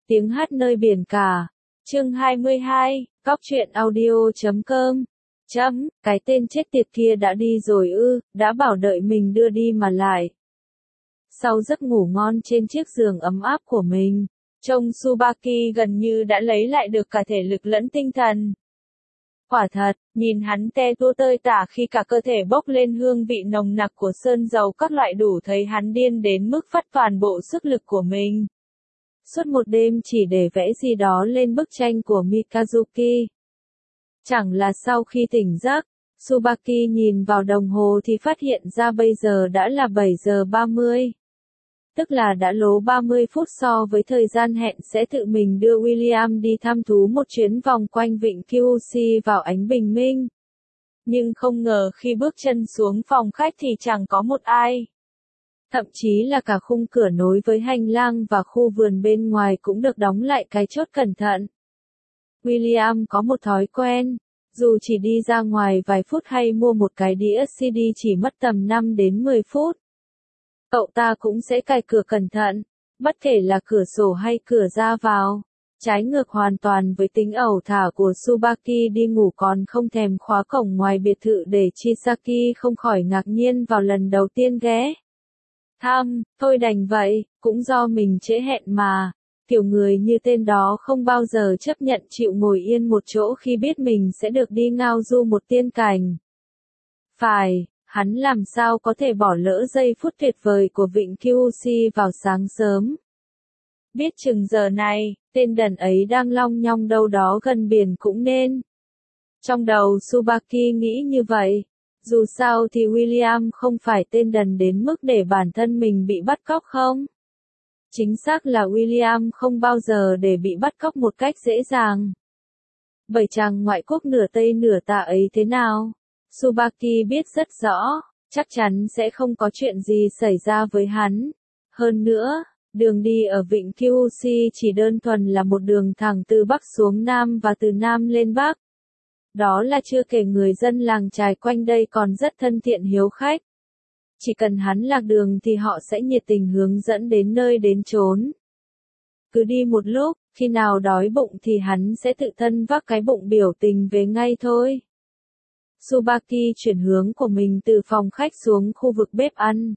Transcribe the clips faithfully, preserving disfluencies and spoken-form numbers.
Tiếng hát nơi biển cả. Chương hai mươi hai, Cóc truyện audio chấm com. Chấm, cái tên chết tiệt kia đã đi rồi ư, đã bảo đợi mình đưa đi mà lại. Sau giấc ngủ ngon trên chiếc giường ấm áp của mình, trông Tsubaki gần như đã lấy lại được cả thể lực lẫn tinh thần. Quả thật, nhìn hắn te tua tơi tả khi cả cơ thể bốc lên hương vị nồng nặc của sơn dầu các loại đủ thấy hắn điên đến mức phát toàn bộ sức lực của mình. Suốt một đêm chỉ để vẽ gì đó lên bức tranh của Mikazuki. Chẳng là sau khi tỉnh giấc, Tsubaki nhìn vào đồng hồ thì phát hiện ra bây giờ đã là bảy giờ ba mươi. Tức là đã lố ba mươi phút so với thời gian hẹn sẽ tự mình đưa William đi thăm thú một chuyến vòng quanh vịnh Kyushu vào ánh bình minh. Nhưng không ngờ khi bước chân xuống phòng khách thì chẳng có một ai. Thậm chí là cả khung cửa nối với hành lang và khu vườn bên ngoài cũng được đóng lại cái chốt cẩn thận. William có một thói quen, dù chỉ đi ra ngoài vài phút hay mua một cái đĩa xê đê chỉ mất tầm năm đến mười phút. Cậu ta cũng sẽ cài cửa cẩn thận, bất kể là cửa sổ hay cửa ra vào. Trái ngược hoàn toàn với tính ẩu thả của Tsubaki đi ngủ còn không thèm khóa cổng ngoài biệt thự để Chisaki không khỏi ngạc nhiên vào lần đầu tiên ghé thăm, thôi đành vậy, cũng do mình trễ hẹn mà. Kiểu người như tên đó không bao giờ chấp nhận chịu ngồi yên một chỗ khi biết mình sẽ được đi ngao du một tiên cảnh. Phải, hắn làm sao có thể bỏ lỡ giây phút tuyệt vời của vịnh Kyushu vào sáng sớm. Biết chừng giờ này, tên đần ấy đang long nhong đâu đó gần biển cũng nên. Trong đầu Tsubaki nghĩ như vậy. Dù sao thì William không phải tên đần đến mức để bản thân mình bị bắt cóc không? Chính xác là William không bao giờ để bị bắt cóc một cách dễ dàng. Bởi chàng ngoại quốc nửa Tây nửa Tà ấy thế nào? Tsubaki biết rất rõ, chắc chắn sẽ không có chuyện gì xảy ra với hắn. Hơn nữa, đường đi ở vịnh Kyushu chỉ đơn thuần là một đường thẳng từ Bắc xuống Nam và từ Nam lên Bắc. Đó là chưa kể người dân làng chài quanh đây còn rất thân thiện hiếu khách. Chỉ cần hắn lạc đường thì họ sẽ nhiệt tình hướng dẫn đến nơi đến chốn. Cứ đi một lúc, khi nào đói bụng thì hắn sẽ tự thân vác cái bụng biểu tình về ngay thôi. Tsubaki chuyển hướng của mình từ phòng khách xuống khu vực bếp ăn.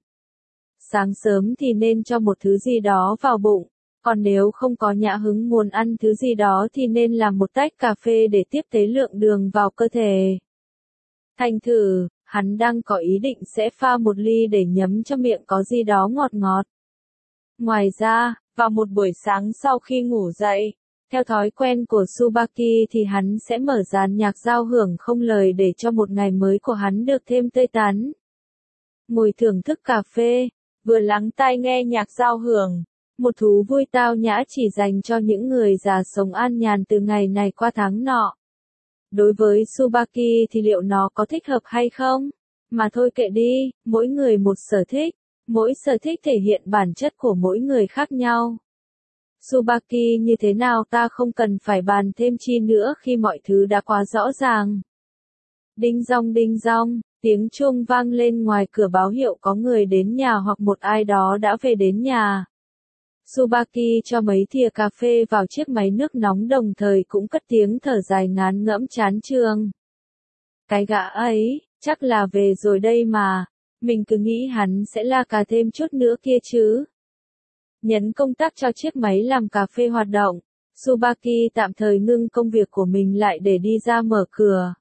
Sáng sớm thì nên cho một thứ gì đó vào bụng, còn nếu không có nhã hứng muốn ăn thứ gì đó thì nên làm một tách cà phê để tiếp tế lượng đường vào cơ thể. Thành thử, hắn đang có ý định sẽ pha một ly để nhấm cho miệng có gì đó ngọt ngọt. Ngoài ra, vào một buổi sáng sau khi ngủ dậy, theo thói quen của Tsubaki thì hắn sẽ mở dàn nhạc giao hưởng không lời để cho một ngày mới của hắn được thêm tươi tắn. Ngồi thưởng thức cà phê, vừa lắng tai nghe nhạc giao hưởng, một thú vui tao nhã chỉ dành cho những người già sống an nhàn từ ngày này qua tháng nọ. Đối với Tsubaki thì liệu nó có thích hợp hay không? Mà thôi kệ đi, mỗi người một sở thích, mỗi sở thích thể hiện bản chất của mỗi người khác nhau. Tsubaki như thế nào ta không cần phải bàn thêm chi nữa khi mọi thứ đã quá rõ ràng. Đinh dong đinh dong, tiếng chuông vang lên ngoài cửa báo hiệu có người đến nhà hoặc một ai đó đã về đến nhà. Tsubaki cho mấy thìa cà phê vào chiếc máy nước nóng đồng thời cũng cất tiếng thở dài ngán ngẫm chán chường. Cái gã ấy, chắc là về rồi đây mà, mình cứ nghĩ hắn sẽ la cà thêm chút nữa kia chứ. Nhấn công tắc cho chiếc máy làm cà phê hoạt động, Tsubaki tạm thời ngưng công việc của mình lại để đi ra mở cửa.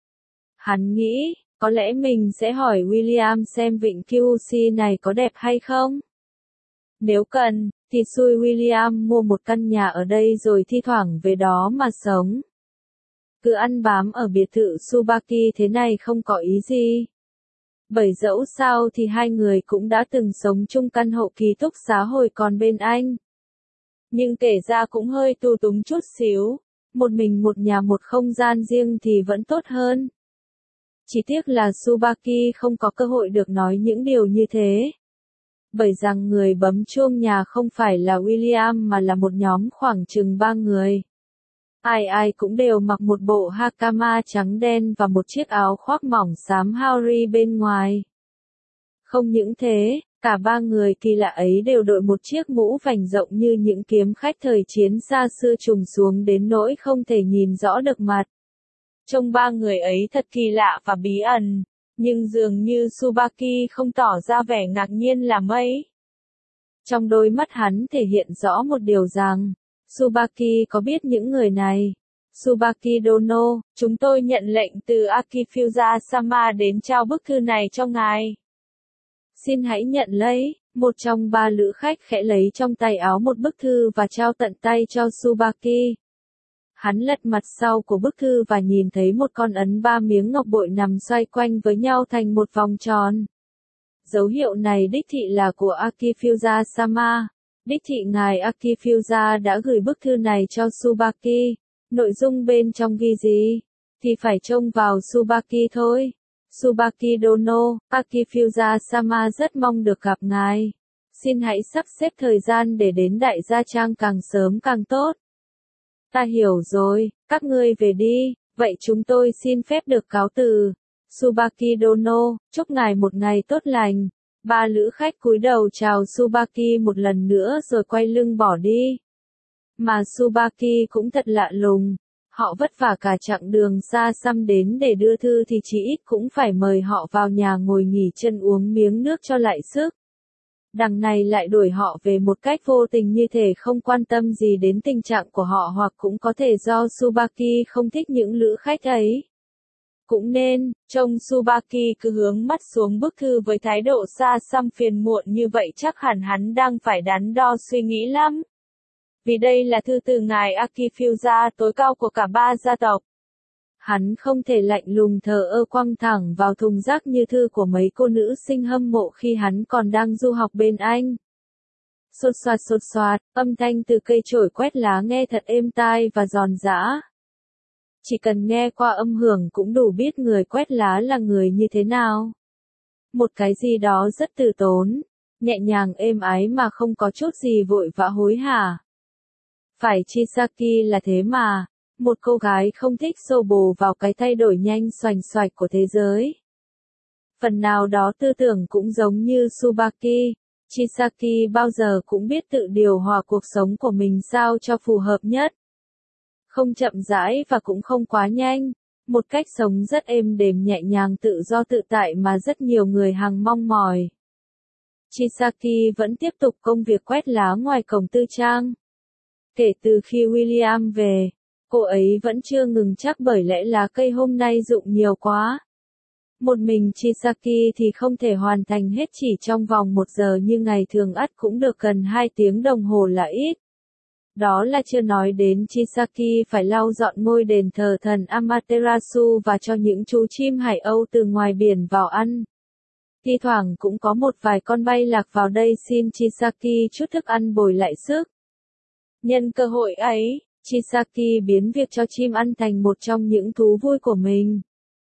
Hắn nghĩ, có lẽ mình sẽ hỏi William xem vịnh Kyushu này có đẹp hay không. Nếu cần, thì xui William mua một căn nhà ở đây rồi thi thoảng về đó mà sống. Cứ ăn bám ở biệt thự Tsubaki thế này không có ý gì. Bởi dẫu sao thì hai người cũng đã từng sống chung căn hộ ký túc xá hồi còn bên Anh. Nhưng kể ra cũng hơi tù túng chút xíu, một mình một nhà một không gian riêng thì vẫn tốt hơn. Chỉ tiếc là Tsubaki không có cơ hội được nói những điều như thế. Bởi rằng người bấm chuông nhà không phải là William mà là một nhóm khoảng chừng ba người. Ai ai cũng đều mặc một bộ hakama trắng đen và một chiếc áo khoác mỏng xám Haori bên ngoài. Không những thế, Cả ba người kỳ lạ ấy đều đội một chiếc mũ vành rộng như những kiếm khách thời chiến xa xưa trùm xuống đến nỗi không thể nhìn rõ được mặt. Trông ba người ấy thật kỳ lạ và bí ẩn, nhưng dường như Tsubaki không tỏ ra vẻ ngạc nhiên là mấy. Trong đôi mắt hắn thể hiện rõ một điều rằng, Tsubaki có biết những người này. Tsubaki Dono, chúng tôi nhận lệnh từ Akifusa-sama đến trao bức thư này cho ngài. Xin hãy nhận lấy, một trong ba lữ khách khẽ lấy trong tay áo một bức thư và trao tận tay cho Tsubaki. Hắn lật mặt sau của bức thư và nhìn thấy một con ấn ba miếng ngọc bội nằm xoay quanh với nhau thành một vòng tròn. Dấu hiệu này đích thị là của Akifusa-sama. Đích thị ngài Akifusa đã gửi bức thư này cho Tsubaki. Nội dung bên trong ghi gì? Thì phải trông vào Tsubaki thôi. Tsubaki Dono, Akifusa-sama rất mong được gặp ngài. Xin hãy sắp xếp thời gian để đến Đại Gia Trang càng sớm càng tốt. Ta hiểu rồi, các ngươi về đi, vậy chúng tôi xin phép được cáo từ. Tsubaki Dono, chúc ngài một ngày tốt lành. Ba lữ khách cúi đầu chào Tsubaki một lần nữa rồi quay lưng bỏ đi. Mà Tsubaki cũng thật lạ lùng. Họ vất vả cả chặng đường xa xăm đến để đưa thư thì chỉ ít cũng phải mời họ vào nhà ngồi nghỉ chân uống miếng nước cho lại sức. Đằng này lại đuổi họ về một cách vô tình như thể không quan tâm gì đến tình trạng của họ, hoặc cũng có thể do Tsubaki không thích những lữ khách ấy. Cũng nên, trông Tsubaki cứ hướng mắt xuống bức thư với thái độ xa xăm phiền muộn như vậy chắc hẳn hắn đang phải đắn đo suy nghĩ lắm. Vì đây là thư từ ngài Akifusa tối cao của cả ba gia tộc. Hắn không thể lạnh lùng thờ ơ quăng thẳng vào thùng rác như thư của mấy cô nữ sinh hâm mộ khi hắn còn đang du học bên Anh. Xột xoạt xột xoạt, âm thanh từ cây chổi quét lá nghe thật êm tai và giòn giã. Chỉ cần nghe qua âm hưởng cũng đủ biết người quét lá là người như thế nào. Một cái gì đó rất từ tốn, nhẹ nhàng êm ái mà không có chút gì vội vã hối hả. Phải Chisaki là thế mà, một cô gái không thích xô bồ vào cái thay đổi nhanh xoành xoạch của thế giới. Phần nào đó tư tưởng cũng giống như Tsubaki, Chisaki bao giờ cũng biết tự điều hòa cuộc sống của mình sao cho phù hợp nhất. Không chậm rãi và cũng không quá nhanh, một cách sống rất êm đềm nhẹ nhàng tự do tự tại mà rất nhiều người hằng mong mỏi. Chisaki vẫn tiếp tục công việc quét lá ngoài cổng tư trang. Kể từ khi William về, cô ấy vẫn chưa ngừng chắc bởi lẽ lá cây hôm nay rụng nhiều quá. Một mình Chisaki thì không thể hoàn thành hết chỉ trong vòng một giờ như ngày thường, ắt cũng được gần hai tiếng đồng hồ là ít. Đó là chưa nói đến Chisaki phải lau dọn ngôi đền thờ thần Amaterasu và cho những chú chim hải âu từ ngoài biển vào ăn. Thi thoảng cũng có một vài con bay lạc vào đây xin Chisaki chút thức ăn bồi lại sức. Nhân cơ hội ấy, Chisaki biến việc cho chim ăn thành một trong những thú vui của mình.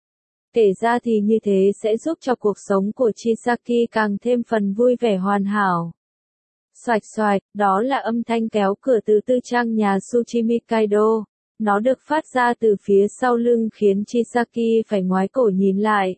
Kể ra thì như thế sẽ giúp cho cuộc sống của Chisaki càng thêm phần vui vẻ hoàn hảo. Xoạch xoạch, đó là âm thanh kéo cửa từ tư trang nhà Tsuchimi Kaido. Nó được phát ra từ phía sau lưng khiến Chisaki phải ngoái cổ nhìn lại.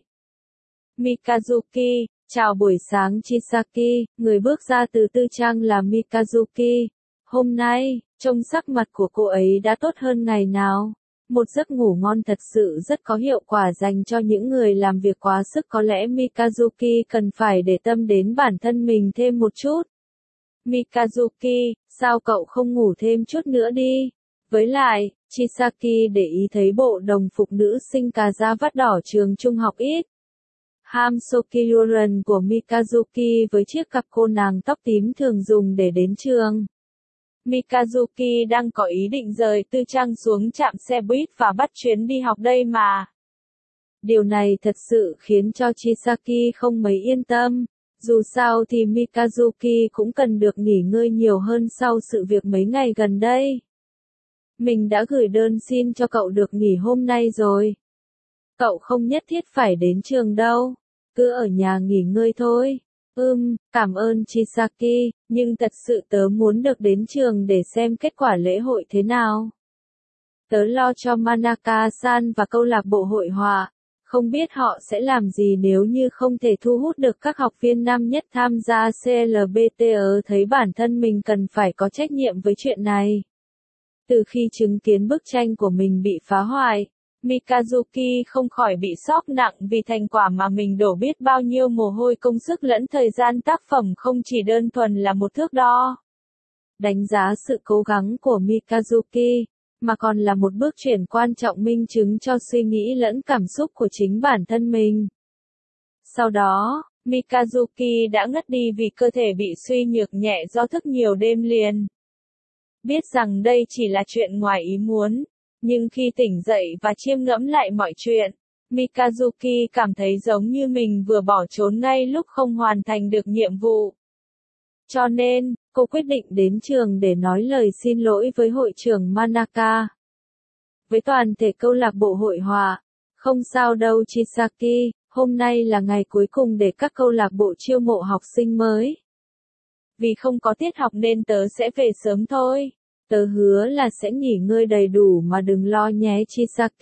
Mikazuki, chào buổi sáng Chisaki, người bước ra từ tư trang là Mikazuki. Hôm nay, trông sắc mặt của cô ấy đã tốt hơn ngày nào. Một giấc ngủ ngon thật sự rất có hiệu quả dành cho những người làm việc quá sức. Có lẽ Mikazuki cần phải để tâm đến bản thân mình thêm một chút. Mikazuki, sao cậu không ngủ thêm chút nữa đi? Với lại, Chisaki để ý thấy bộ đồng phục nữ sinh cà da vắt đỏ trường trung học ít. Ham Sokyuren của Mikazuki với chiếc cặp cô nàng tóc tím thường dùng để đến trường. Mikazuki đang có ý định rời tư trang xuống trạm xe buýt và bắt chuyến đi học đây mà. Điều này thật sự khiến cho Chisaki không mấy yên tâm. Dù sao thì Mikazuki cũng cần được nghỉ ngơi nhiều hơn sau sự việc mấy ngày gần đây. Mình đã gửi đơn xin cho cậu được nghỉ hôm nay rồi. Cậu không nhất thiết phải đến trường đâu. Cứ ở nhà nghỉ ngơi thôi. Ừm, cảm ơn Chisaki, nhưng thật sự tớ muốn được đến trường để xem kết quả lễ hội thế nào. Tớ lo cho Manaka-san và câu lạc bộ hội họa. Không biết họ sẽ làm gì nếu như không thể thu hút được các học viên năm nhất tham gia xê lờ bê tê e, thấy bản thân mình cần phải có trách nhiệm với chuyện này. Từ khi chứng kiến bức tranh của mình bị phá hoại, Mikazuki không khỏi bị sốc nặng vì thành quả mà mình đổ biết bao nhiêu mồ hôi công sức lẫn thời gian tác phẩm không chỉ đơn thuần là một thước đo. Đánh giá sự cố gắng của Mikazuki, mà còn là một bước chuyển quan trọng minh chứng cho suy nghĩ lẫn cảm xúc của chính bản thân mình. Sau đó, Mikazuki đã ngất đi vì cơ thể bị suy nhược nhẹ do thức nhiều đêm liền. Biết rằng đây chỉ là chuyện ngoài ý muốn, nhưng khi tỉnh dậy và chiêm ngẫm lại mọi chuyện, Mikazuki cảm thấy giống như mình vừa bỏ trốn ngay lúc không hoàn thành được nhiệm vụ. Cho nên, cô quyết định đến trường để nói lời xin lỗi với hội trưởng Manaka. Với toàn thể câu lạc bộ hội họa, không sao đâu Chisaki, hôm nay là ngày cuối cùng để các câu lạc bộ chiêu mộ học sinh mới. Vì không có tiết học nên tớ sẽ về sớm thôi. Tớ hứa là sẽ nghỉ ngơi đầy đủ mà đừng lo nhé Chisaki.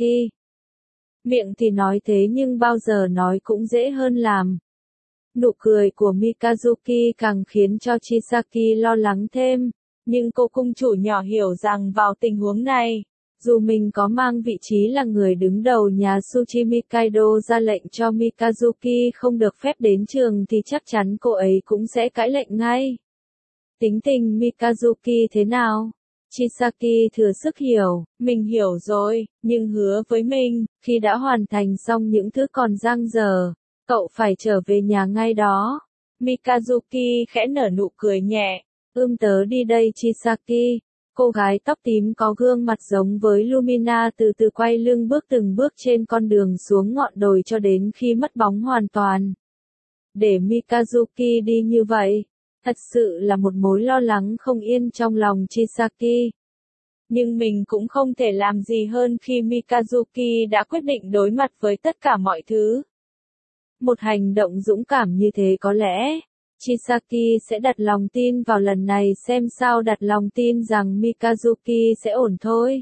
Miệng thì nói thế nhưng bao giờ nói cũng dễ hơn làm. Nụ cười của Mikazuki càng khiến cho Chisaki lo lắng thêm, nhưng cô cung chủ nhỏ hiểu rằng vào tình huống này, dù mình có mang vị trí là người đứng đầu nhà Tsuchimi Kaido ra lệnh cho Mikazuki không được phép đến trường thì chắc chắn cô ấy cũng sẽ cãi lệnh ngay. Tính tình Mikazuki thế nào? Chisaki thừa sức hiểu, mình hiểu rồi, nhưng hứa với mình, khi đã hoàn thành xong những thứ còn dang dở, cậu phải trở về nhà ngay đó. Mikazuki khẽ nở nụ cười nhẹ, ưm tớ đi đây Chisaki. Cô gái tóc tím có gương mặt giống với Lumina từ từ quay lưng bước từng bước trên con đường xuống ngọn đồi cho đến khi mất bóng hoàn toàn. Để Mikazuki đi như vậy, thật sự là một mối lo lắng không yên trong lòng Chisaki. Nhưng mình cũng không thể làm gì hơn khi Mikazuki đã quyết định đối mặt với tất cả mọi thứ. Một hành động dũng cảm như thế có lẽ, Chisaki sẽ đặt lòng tin vào lần này xem sao đặt lòng tin rằng Mikazuki sẽ ổn thôi.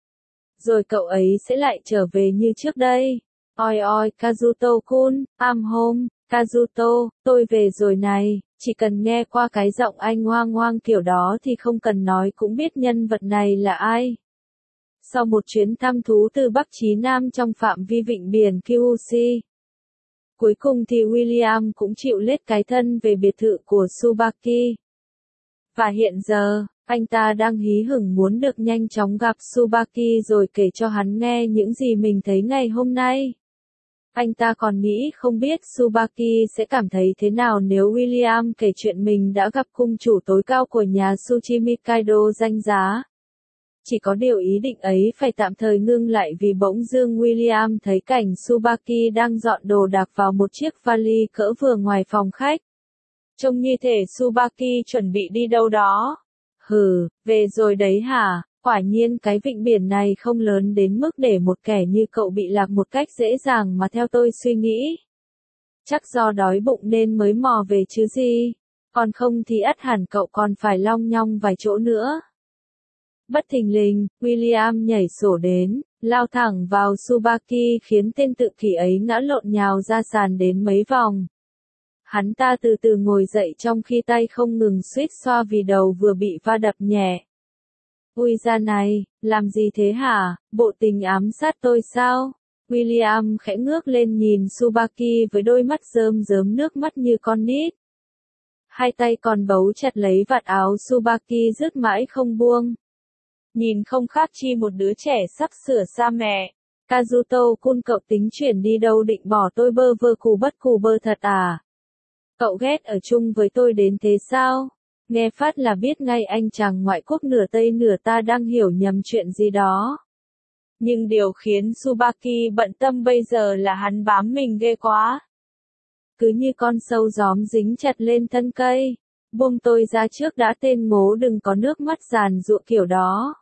Rồi cậu ấy sẽ lại trở về như trước đây. Oi oi Kazuto-kun, I'm home, Kazuto, tôi về rồi này. Chỉ cần nghe qua cái giọng anh hoang hoang kiểu đó thì không cần nói cũng biết nhân vật này là ai. Sau một chuyến thăm thú từ Bắc chí Nam trong phạm vi vịnh biển Kyushu, cuối cùng thì William cũng chịu lết cái thân về biệt thự của Tsubaki. Và hiện giờ, anh ta đang hí hửng muốn được nhanh chóng gặp Tsubaki rồi kể cho hắn nghe những gì mình thấy ngày hôm nay. Anh ta còn nghĩ không biết Tsubaki sẽ cảm thấy thế nào nếu William kể chuyện mình đã gặp cung chủ tối cao của nhà Tsuchimi Kaido danh giá. Chỉ có điều ý định ấy phải tạm thời ngưng lại vì bỗng dưng William thấy cảnh Tsubaki đang dọn đồ đạc vào một chiếc vali cỡ vừa ngoài phòng khách. Trông như thể Tsubaki chuẩn bị đi đâu đó. Hừ, về rồi đấy hả? Quả nhiên cái vịnh biển này không lớn đến mức để một kẻ như cậu bị lạc một cách dễ dàng mà theo tôi suy nghĩ. Chắc do đói bụng nên mới mò về chứ gì. Còn không thì ắt hẳn cậu còn phải long nhong vài chỗ nữa. Bất thình lình, William nhảy sổ đến, lao thẳng vào Tsubaki khiến tên tự kỷ ấy ngã lộn nhào ra sàn đến mấy vòng. Hắn ta từ từ ngồi dậy trong khi tay không ngừng suýt xoa vì đầu vừa bị va đập nhẹ. Ui ra này, làm gì thế hả, bộ tình ám sát tôi sao? William khẽ ngước lên nhìn Tsubaki với đôi mắt rơm rớm nước mắt như con nít. Hai tay còn bấu chặt lấy vạt áo Tsubaki rứt mãi không buông. Nhìn không khác chi một đứa trẻ sắp sửa xa mẹ. Kazuto-kun, cậu tính chuyển đi đâu, định bỏ tôi bơ vơ cù bất cù bơ thật à? Cậu ghét ở chung với tôi đến thế sao? Nghe phát là biết ngay anh chàng ngoại quốc nửa Tây nửa ta đang hiểu nhầm chuyện gì đó. Nhưng điều khiến Tsubaki bận tâm bây giờ là hắn bám mình ghê quá. Cứ như con sâu gióm dính chặt lên thân cây. Buông tôi ra trước đã, tên ngố, đừng có nước mắt giàn giụa kiểu đó.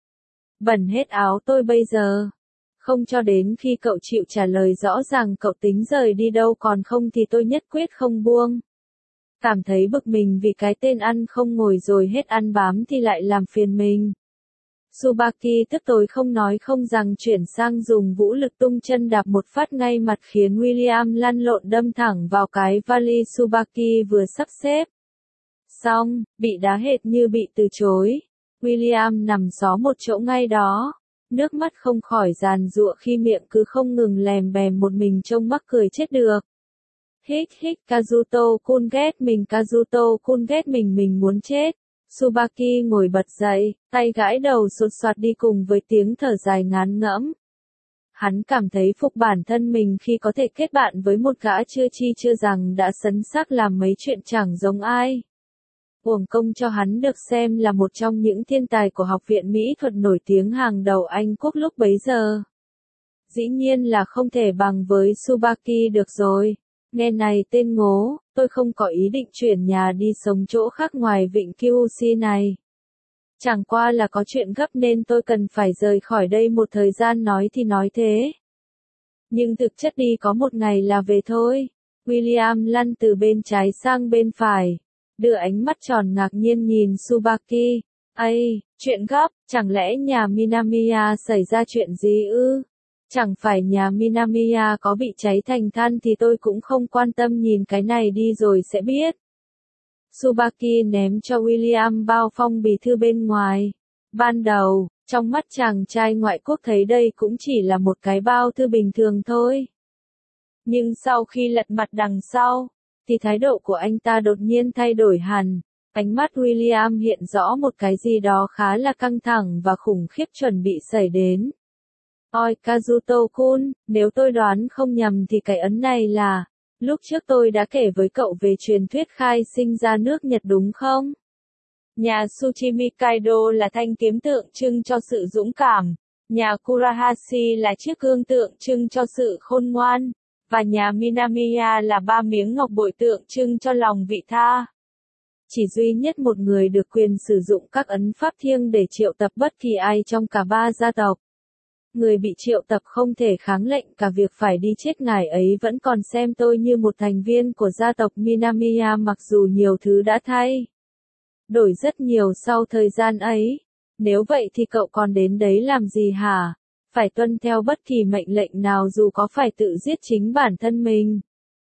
Bẩn hết áo tôi bây giờ. Không cho đến khi cậu chịu trả lời rõ ràng cậu tính rời đi đâu, còn không thì tôi nhất quyết không buông. Cảm thấy bực mình vì cái tên ăn không ngồi rồi hết ăn bám thì lại làm phiền mình. Tsubaki tức tối không nói không rằng chuyển sang dùng vũ lực tung chân đạp một phát ngay mặt khiến William lăn lộn đâm thẳng vào cái vali Tsubaki vừa sắp xếp. Xong, bị đá hệt như bị từ chối. William nằm xó một chỗ ngay đó. Nước mắt không khỏi giàn giụa khi miệng cứ không ngừng lèm bèm một mình trông mắc cười chết được. Hít hít Kazuto-kun ghét mình Kazuto-kun ghét mình mình muốn chết. Tsubaki ngồi bật dậy, tay gãi đầu sột soạt đi cùng với tiếng thở dài ngán ngẫm. Hắn cảm thấy phục bản thân mình khi có thể kết bạn với một gã chưa chi chưa rằng đã sấn xác làm mấy chuyện chẳng giống ai. Uổng công cho hắn được xem là một trong những thiên tài của học viện mỹ thuật nổi tiếng hàng đầu Anh Quốc lúc bấy giờ. Dĩ nhiên là không thể bằng với Tsubaki được rồi. Nghe này tên ngố, tôi không có ý định chuyển nhà đi sống chỗ khác ngoài vịnh Kyushu này. Chẳng qua là có chuyện gấp nên tôi cần phải rời khỏi đây một thời gian nói thì nói thế. Nhưng thực chất đi có một ngày là về thôi. William lăn từ bên trái sang bên phải. Đưa ánh mắt tròn ngạc nhiên nhìn Tsubaki. Ây, chuyện gấp, chẳng lẽ nhà Minamiya xảy ra chuyện gì ư? Chẳng phải nhà Minamiya có bị cháy thành than thì tôi cũng không quan tâm nhìn cái này đi rồi sẽ biết. Tsubaki ném cho William bao phong bì thư bên ngoài. Ban đầu, trong mắt chàng trai ngoại quốc thấy đây cũng chỉ là một cái bao thư bình thường thôi. Nhưng sau khi lật mặt đằng sau, thì thái độ của anh ta đột nhiên thay đổi hẳn. Ánh mắt William hiện rõ một cái gì đó khá là căng thẳng và khủng khiếp chuẩn bị xảy đến. Ôi Kazuto-kun, nếu tôi đoán không nhầm thì cái ấn này là, lúc trước tôi đã kể với cậu về truyền thuyết khai sinh ra nước Nhật đúng không? Nhà Tsuchimi Kaido là thanh kiếm tượng trưng cho sự dũng cảm, nhà Kurahashi là chiếc gương tượng trưng cho sự khôn ngoan, và nhà Minamiya là ba miếng ngọc bội tượng trưng cho lòng vị tha. Chỉ duy nhất một người được quyền sử dụng các ấn pháp thiêng để triệu tập bất kỳ ai trong cả ba gia tộc. Người bị triệu tập không thể kháng lệnh cả việc phải đi chết, ngài ấy vẫn còn xem tôi như một thành viên của gia tộc Minamiya mặc dù nhiều thứ đã thay đổi rất nhiều sau thời gian ấy. Nếu vậy thì cậu còn đến đấy làm gì hả? Phải tuân theo bất kỳ mệnh lệnh nào dù có phải tự giết chính bản thân mình.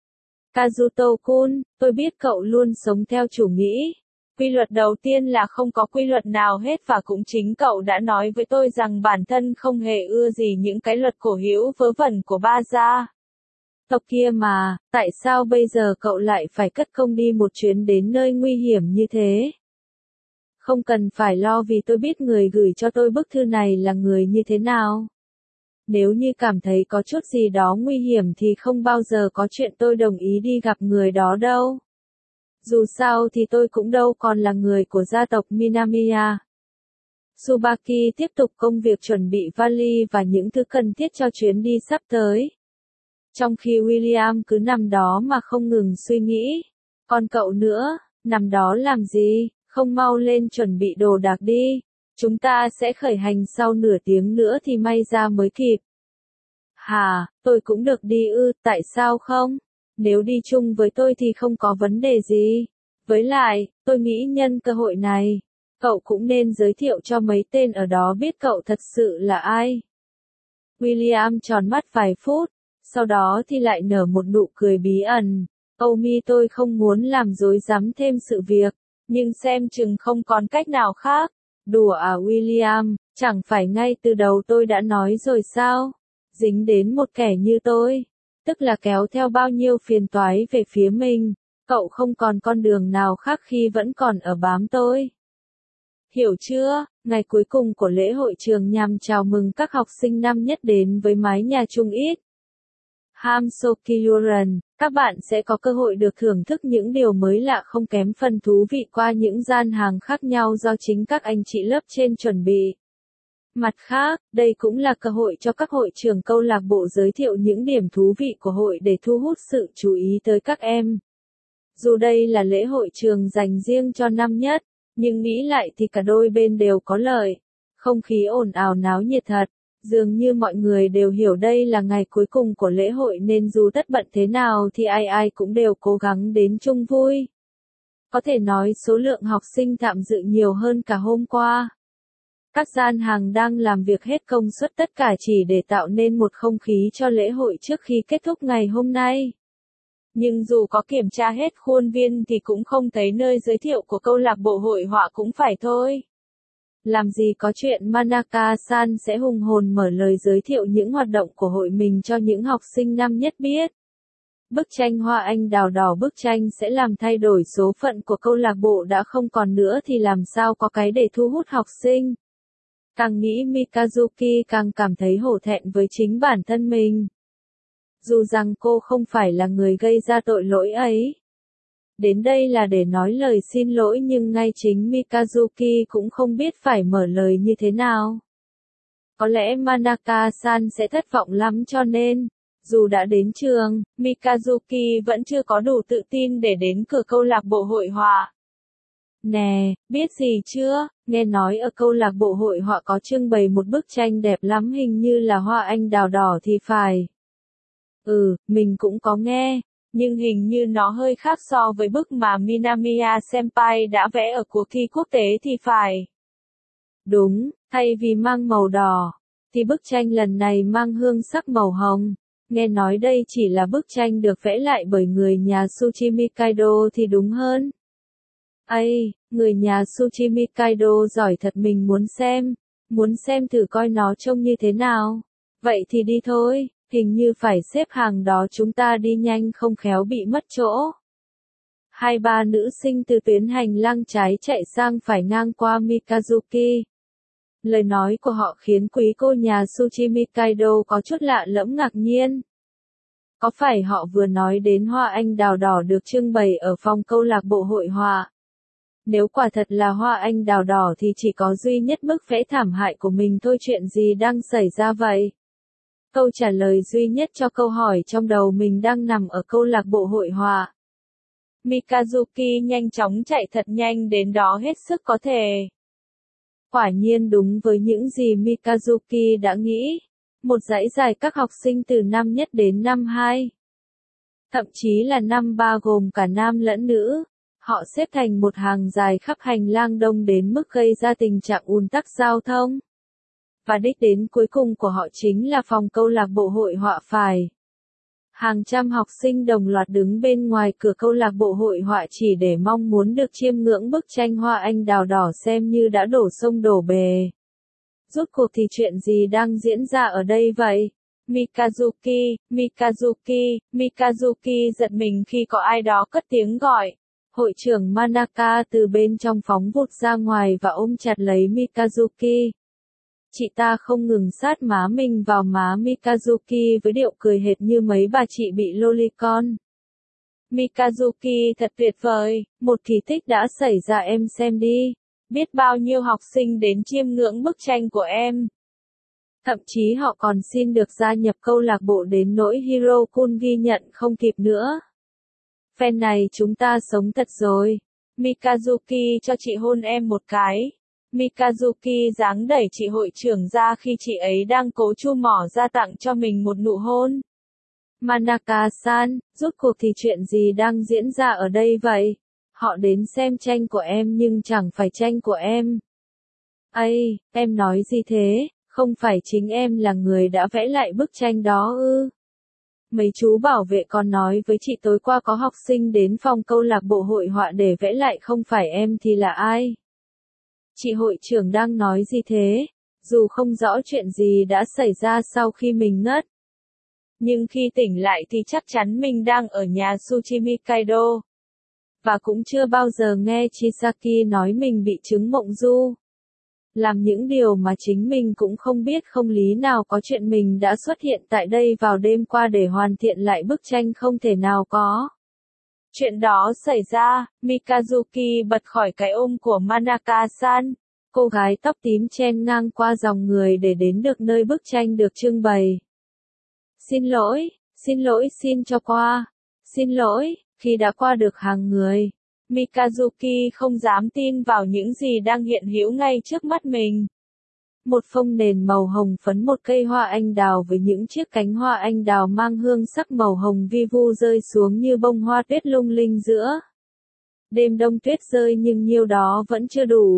Kazuto-kun, tôi biết cậu luôn sống theo chủ nghĩ. Quy luật đầu tiên là không có quy luật nào hết và cũng chính cậu đã nói với tôi rằng bản thân không hề ưa gì những cái luật cổ hữu vớ vẩn của ba gia tộc kia mà, tại sao bây giờ cậu lại phải cất công đi một chuyến đến nơi nguy hiểm như thế? Không cần phải lo vì tôi biết người gửi cho tôi bức thư này là người như thế nào. Nếu như cảm thấy có chút gì đó nguy hiểm thì không bao giờ có chuyện tôi đồng ý đi gặp người đó đâu. Dù sao thì tôi cũng đâu còn là người của gia tộc Minamiya. Tsubaki tiếp tục công việc chuẩn bị vali và những thứ cần thiết cho chuyến đi sắp tới. Trong khi William cứ nằm đó mà không ngừng suy nghĩ. Còn cậu nữa, nằm đó làm gì, không mau lên chuẩn bị đồ đạc đi. Chúng ta sẽ khởi hành sau nửa tiếng nữa thì may ra mới kịp. Hà, tôi cũng được đi ư, tại sao không? Nếu đi chung với tôi thì không có vấn đề gì. Với lại, tôi nghĩ nhân cơ hội này, cậu cũng nên giới thiệu cho mấy tên ở đó biết cậu thật sự là ai. William tròn mắt vài phút, sau đó thì lại nở một nụ cười bí ẩn. Âu mi tôi không muốn làm rối rắm thêm sự việc, nhưng xem chừng không còn cách nào khác. Đùa à William, chẳng phải ngay từ đầu tôi đã nói rồi sao? Dính đến một kẻ như tôi, tức là kéo theo bao nhiêu phiền toái về phía mình, cậu không còn con đường nào khác khi vẫn còn ở bám tôi. Hiểu chưa? Ngày cuối cùng của lễ hội trường nhằm chào mừng các học sinh năm nhất đến với mái nhà chung ít Hamsokyuren, các bạn sẽ có cơ hội được thưởng thức những điều mới lạ không kém phần thú vị qua những gian hàng khác nhau do chính các anh chị lớp trên chuẩn bị. Mặt khác, đây cũng là cơ hội cho các hội trưởng câu lạc bộ giới thiệu những điểm thú vị của hội để thu hút sự chú ý tới các em. Dù đây là lễ hội trường dành riêng cho năm nhất, nhưng nghĩ lại thì cả đôi bên đều có lợi. Không khí ồn ào náo nhiệt thật, dường như mọi người đều hiểu đây là ngày cuối cùng của lễ hội nên dù tất bận thế nào thì ai ai cũng đều cố gắng đến chung vui. Có thể nói số lượng học sinh tham dự nhiều hơn cả hôm qua. Các gian hàng đang làm việc hết công suất tất cả chỉ để tạo nên một không khí cho lễ hội trước khi kết thúc ngày hôm nay. Nhưng dù có kiểm tra hết khuôn viên thì cũng không thấy nơi giới thiệu của câu lạc bộ hội họa cũng phải thôi. Làm gì có chuyện Manaka-san sẽ hùng hồn mở lời giới thiệu những hoạt động của hội mình cho những học sinh năm nhất biết. Bức tranh hoa anh đào đỏ bức tranh sẽ làm thay đổi số phận của câu lạc bộ đã không còn nữa thì làm sao có cái để thu hút học sinh. Càng nghĩ Mikazuki càng cảm thấy hổ thẹn với chính bản thân mình. Dù rằng cô không phải là người gây ra tội lỗi ấy. Đến đây là để nói lời xin lỗi nhưng ngay chính Mikazuki cũng không biết phải mở lời như thế nào. Có lẽ Manaka-san sẽ thất vọng lắm cho nên, dù đã đến trường, Mikazuki vẫn chưa có đủ tự tin để đến cửa câu lạc bộ hội họa. Nè, biết gì chưa, nghe nói ở câu lạc bộ hội họa có trưng bày một bức tranh đẹp lắm hình như là hoa anh đào đỏ thì phải. Ừ, mình cũng có nghe, nhưng hình như nó hơi khác so với bức mà Minamiya Senpai đã vẽ ở cuộc thi quốc tế thì phải. Đúng, thay vì mang màu đỏ, thì bức tranh lần này mang hương sắc màu hồng. Nghe nói đây chỉ là bức tranh được vẽ lại bởi người nhà Tsuchimi Kaido thì đúng hơn. Ây, người nhà Tsuchimi Kaido giỏi thật mình muốn xem, muốn xem thử coi nó trông như thế nào. Vậy thì đi thôi, hình như phải xếp hàng đó chúng ta đi nhanh không khéo bị mất chỗ. Hai ba nữ sinh từ tuyến hành lang trái chạy sang phải ngang qua Mikazuki. Lời nói của họ khiến quý cô nhà Tsuchimi Kaido có chút lạ lẫm ngạc nhiên. Có phải họ vừa nói đến hoa anh đào đỏ được trưng bày ở phòng câu lạc bộ hội họa? Nếu quả thật là hoa anh đào đỏ thì chỉ có duy nhất bức vẽ thảm hại của mình thôi, chuyện gì đang xảy ra vậy? Câu trả lời duy nhất cho câu hỏi trong đầu mình đang nằm ở câu lạc bộ hội họa. Mikazuki nhanh chóng chạy thật nhanh đến đó hết sức có thể. Quả nhiên đúng với những gì Mikazuki đã nghĩ. Một dãy dài các học sinh từ năm nhất đến năm hai. Thậm chí là năm ba gồm cả nam lẫn nữ. Họ xếp thành một hàng dài khắp hành lang đông đến mức gây ra tình trạng ùn tắc giao thông. Và đích đến cuối cùng của họ chính là phòng câu lạc bộ hội họa phải. Hàng trăm học sinh đồng loạt đứng bên ngoài cửa câu lạc bộ hội họa chỉ để mong muốn được chiêm ngưỡng bức tranh hoa anh đào đỏ xem như đã đổ sông đổ bề. Rốt cuộc thì chuyện gì đang diễn ra ở đây vậy? Mikazuki, Mikazuki, Mikazuki giật mình khi có ai đó cất tiếng gọi. Hội trưởng Manaka từ bên trong phóng vụt ra ngoài và ôm chặt lấy Mikazuki. Chị ta không ngừng sát má mình vào má Mikazuki với điệu cười hệt như mấy bà chị bị lolicon. Mikazuki thật tuyệt vời, một kỳ tích đã xảy ra em xem đi. Biết bao nhiêu học sinh đến chiêm ngưỡng bức tranh của em. Thậm chí họ còn xin được gia nhập câu lạc bộ đến nỗi Hiro-kun ghi nhận không kịp nữa. Phen này chúng ta sống thật rồi. Mikazuki cho chị hôn em một cái. Mikazuki giáng đẩy chị hội trưởng ra khi chị ấy đang cố chu mỏ ra tặng cho mình một nụ hôn. Manaka-san, rốt cuộc thì chuyện gì đang diễn ra ở đây vậy? Họ đến xem tranh của em nhưng chẳng phải tranh của em. Ây, em nói gì thế? Không phải chính em là người đã vẽ lại bức tranh đó ư? Mấy chú bảo vệ còn nói với chị tối qua có học sinh đến phòng câu lạc bộ hội họa để vẽ lại không phải em thì là ai? Chị hội trưởng đang nói gì thế? Dù không rõ chuyện gì đã xảy ra sau khi mình ngất. Nhưng khi tỉnh lại thì chắc chắn mình đang ở nhà Tsuchimi Kaido. Và cũng chưa bao giờ nghe Chisaki nói mình bị chứng mộng du. Làm những điều mà chính mình cũng không biết không lý nào có chuyện mình đã xuất hiện tại đây vào đêm qua để hoàn thiện lại bức tranh không thể nào có. Chuyện đó xảy ra, Mikazuki bật khỏi cái ôm của Manaka-san. Cô gái tóc tím chen ngang qua dòng người để đến được nơi bức tranh được trưng bày. Xin lỗi, xin lỗi xin cho qua. Xin lỗi, khi đã qua được hàng người. Mikazuki không dám tin vào những gì đang hiện hữu ngay trước mắt mình. Một phông nền màu hồng phấn, một cây hoa anh đào với những chiếc cánh hoa anh đào mang hương sắc màu hồng vi vu rơi xuống như bông hoa tuyết lung linh giữa. Đêm đông tuyết rơi nhưng nhiêu đó vẫn chưa đủ.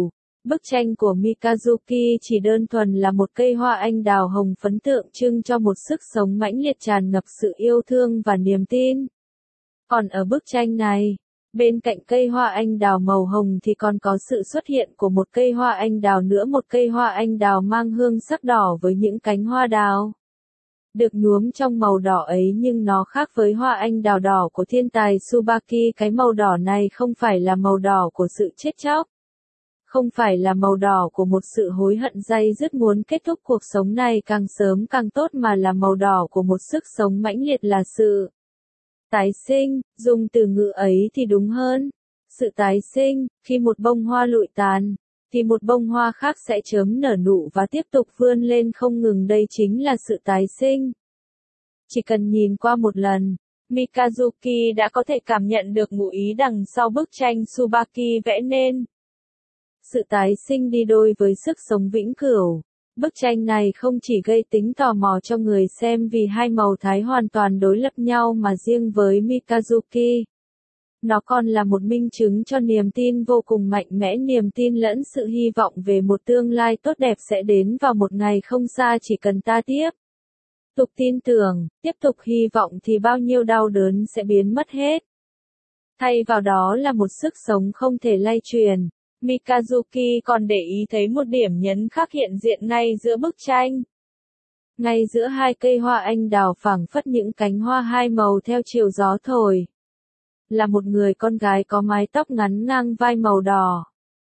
Bức tranh của Mikazuki chỉ đơn thuần là một cây hoa anh đào hồng phấn tượng trưng cho một sức sống mãnh liệt tràn ngập sự yêu thương và niềm tin. Còn ở bức tranh này, bên cạnh cây hoa anh đào màu hồng thì còn có sự xuất hiện của một cây hoa anh đào nữa, một cây hoa anh đào mang hương sắc đỏ với những cánh hoa đào được nhuốm trong màu đỏ ấy, nhưng nó khác với hoa anh đào đỏ của thiên tài Tsubaki. Cái màu đỏ này không phải là màu đỏ của sự chết chóc, không phải là màu đỏ của một sự hối hận day dứt muốn kết thúc cuộc sống này càng sớm càng tốt, mà là màu đỏ của một sức sống mãnh liệt, là sự tái sinh. Dùng từ ngữ ấy thì đúng hơn. Sự tái sinh, khi một bông hoa lụi tàn, thì một bông hoa khác sẽ chớm nở nụ và tiếp tục vươn lên không ngừng. Đây chính là sự tái sinh. Chỉ cần nhìn qua một lần, Mikazuki đã có thể cảm nhận được ngụ ý đằng sau bức tranh Tsubaki vẽ nên. Sự tái sinh đi đôi với sức sống vĩnh cửu. Bức tranh này không chỉ gây tính tò mò cho người xem vì hai màu thái hoàn toàn đối lập nhau, mà riêng với Mikazuki, nó còn là một minh chứng cho niềm tin vô cùng mạnh mẽ, niềm tin lẫn sự hy vọng về một tương lai tốt đẹp sẽ đến vào một ngày không xa. Chỉ cần ta tiếp tục tin tưởng, tiếp tục hy vọng thì bao nhiêu đau đớn sẽ biến mất hết. Thay vào đó là một sức sống không thể lay truyền. Mikazuki còn để ý thấy một điểm nhấn khác hiện diện ngay giữa bức tranh. Ngay giữa hai cây hoa anh đào phảng phất những cánh hoa hai màu theo chiều gió thổi, là một người con gái có mái tóc ngắn ngang vai màu đỏ.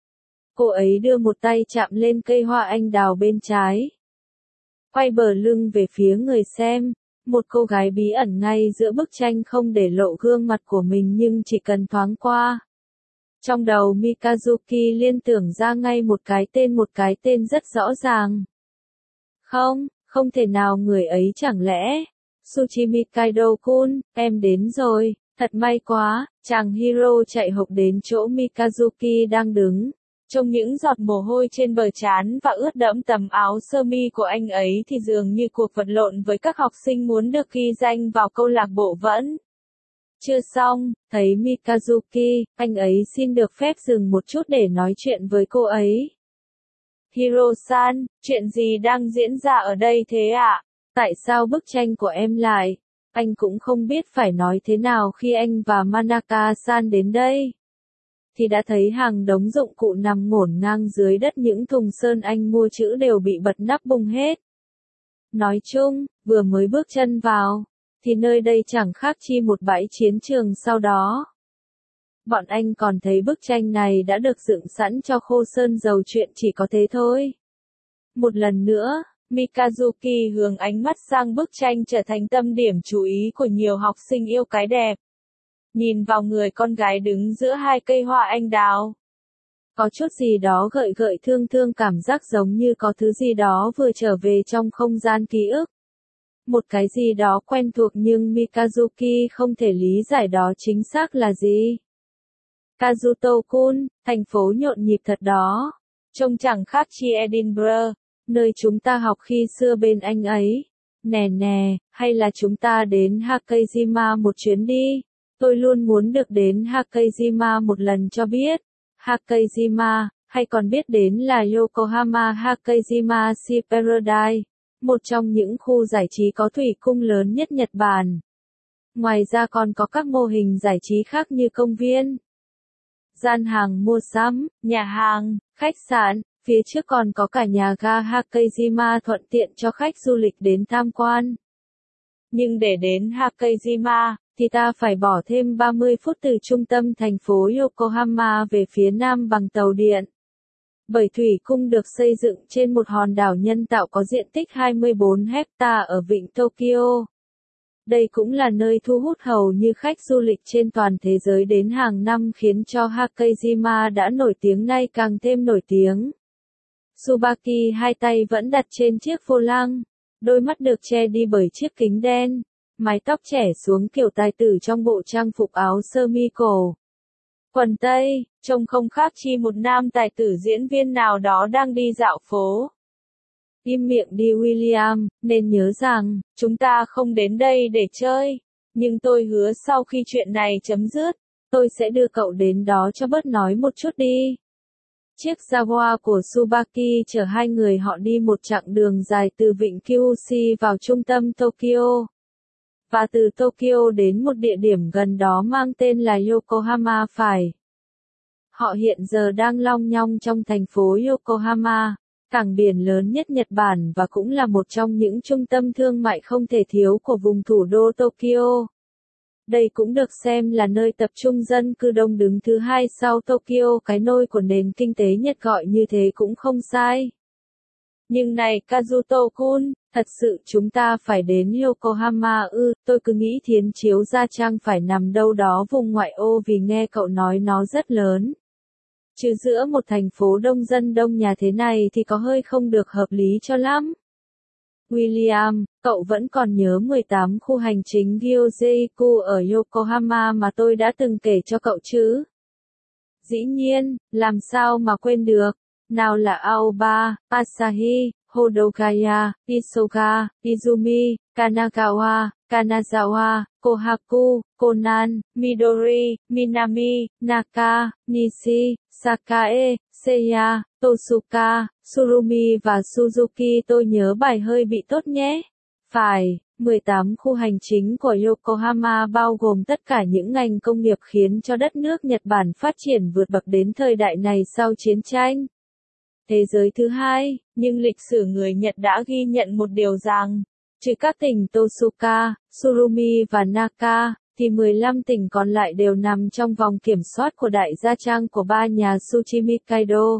Cô ấy đưa một tay chạm lên cây hoa anh đào bên trái, quay bờ lưng về phía người xem. Một cô gái bí ẩn ngay giữa bức tranh không để lộ gương mặt của mình, nhưng chỉ cần thoáng qua, trong đầu Mikazuki liên tưởng ra ngay một cái tên, một cái tên rất rõ ràng. Không, không thể nào, người ấy chẳng lẽ Tsuchimi Kaido-kun, em đến rồi. Thật may quá. Chàng hero chạy hộc đến chỗ Mikazuki đang đứng. Trông những giọt mồ hôi trên bờ trán và ướt đẫm tấm áo sơ mi của anh ấy thì dường như cuộc vật lộn với các học sinh muốn được ghi danh vào câu lạc bộ vẫn chưa xong. Thấy Mikazuki, anh ấy xin được phép dừng một chút để nói chuyện với cô ấy. Hiro-san, chuyện gì đang diễn ra ở đây thế ạ? Tại sao bức tranh của em lại? Anh cũng không biết phải nói thế nào khi anh và Manaka-san đến đây. Thì đã thấy hàng đống dụng cụ nằm ngổn ngang dưới đất, những thùng sơn anh mua chữ đều bị bật nắp bung hết. Nói chung, vừa mới bước chân vào, thì nơi đây chẳng khác chi một bãi chiến trường. Sau đó, bọn anh còn thấy bức tranh này đã được dựng sẵn cho khô sơn dầu, chuyện chỉ có thế thôi. Một lần nữa, Mikazuki hướng ánh mắt sang bức tranh trở thành tâm điểm chú ý của nhiều học sinh yêu cái đẹp. Nhìn vào người con gái đứng giữa hai cây hoa anh đào, có chút gì đó gợi gợi thương thương, cảm giác giống như có thứ gì đó vừa trở về trong không gian ký ức. Một cái gì đó quen thuộc nhưng Mikazuki không thể lý giải đó chính xác là gì. Kazuto-kun, thành phố nhộn nhịp thật đó. Trông chẳng khác chi Edinburgh, nơi chúng ta học khi xưa bên anh ấy. Nè nè, hay là chúng ta đến Hakejima một chuyến đi. Tôi luôn muốn được đến Hakejima một lần cho biết. Hakejima, hay còn biết đến là Yokohama Hakejima Sea Paradise, một trong những khu giải trí có thủy cung lớn nhất Nhật Bản. Ngoài ra còn có các mô hình giải trí khác như công viên, gian hàng mua sắm, nhà hàng, khách sạn. Phía trước còn có cả nhà ga Hakejima thuận tiện cho khách du lịch đến tham quan. Nhưng để đến Hakejima, thì ta phải bỏ thêm ba mươi phút từ trung tâm thành phố Yokohama về phía nam bằng tàu điện. Bởi thủy cung được xây dựng trên một hòn đảo nhân tạo có diện tích hai mươi bốn héc-ta ở vịnh Tokyo. Đây cũng là nơi thu hút hầu như khách du lịch trên toàn thế giới đến hàng năm, khiến cho Hakejima đã nổi tiếng nay càng thêm nổi tiếng. Tsubaki hai tay vẫn đặt trên chiếc vô lăng, đôi mắt được che đi bởi chiếc kính đen, mái tóc chẻ xuống kiểu tài tử trong bộ trang phục áo sơ mi cổ quần tây, trông không khác chi một nam tài tử diễn viên nào đó đang đi dạo phố. Im miệng đi William, nên nhớ rằng, chúng ta không đến đây để chơi, nhưng tôi hứa sau khi chuyện này chấm dứt, tôi sẽ đưa cậu đến đó cho bớt nói một chút đi. Chiếc Jaguar của Tsubaki chở hai người họ đi một chặng đường dài từ vịnh Kyushu vào trung tâm Tokyo. Và từ Tokyo đến một địa điểm gần đó mang tên là Yokohama phải. Họ hiện giờ đang long nhong trong thành phố Yokohama, cảng biển lớn nhất Nhật Bản và cũng là một trong những trung tâm thương mại không thể thiếu của vùng thủ đô Tokyo. Đây cũng được xem là nơi tập trung dân cư đông đứng thứ hai sau Tokyo, cái nôi của nền kinh tế Nhật, gọi như thế cũng không sai. Nhưng này Kazuto-kun, thật sự chúng ta phải đến Yokohama ư? Tôi cứ nghĩ Thiến Chiếu Gia Trang phải nằm đâu đó vùng ngoại ô vì nghe cậu nói nó rất lớn. Chứ giữa một thành phố đông dân đông nhà thế này thì có hơi không được hợp lý cho lắm. William, cậu vẫn còn nhớ mười tám khu hành chính Gyojeiku ở Yokohama mà tôi đã từng kể cho cậu chứ? Dĩ nhiên, làm sao mà quên được. Nào là Aoba, Asahi, Hodogaya, Isoga, Izumi, Kanagawa, Kanazawa, Kohaku, Konan, Midori, Minami, Naka, Nishi, Sakae, Seiya, Tosuka, Surumi và Suzuki. Tôi nhớ bài hơi bị tốt nhé. Phải, mười tám khu hành chính của Yokohama bao gồm tất cả những ngành công nghiệp khiến cho đất nước Nhật Bản phát triển vượt bậc đến thời đại này sau chiến tranh thế giới thứ hai, nhưng lịch sử người Nhật đã ghi nhận một điều rằng, trừ các tỉnh Tosuka, Surumi và Naka, thì mười lăm tỉnh còn lại đều nằm trong vòng kiểm soát của đại gia trang của ba nhà Tsuchimikaido.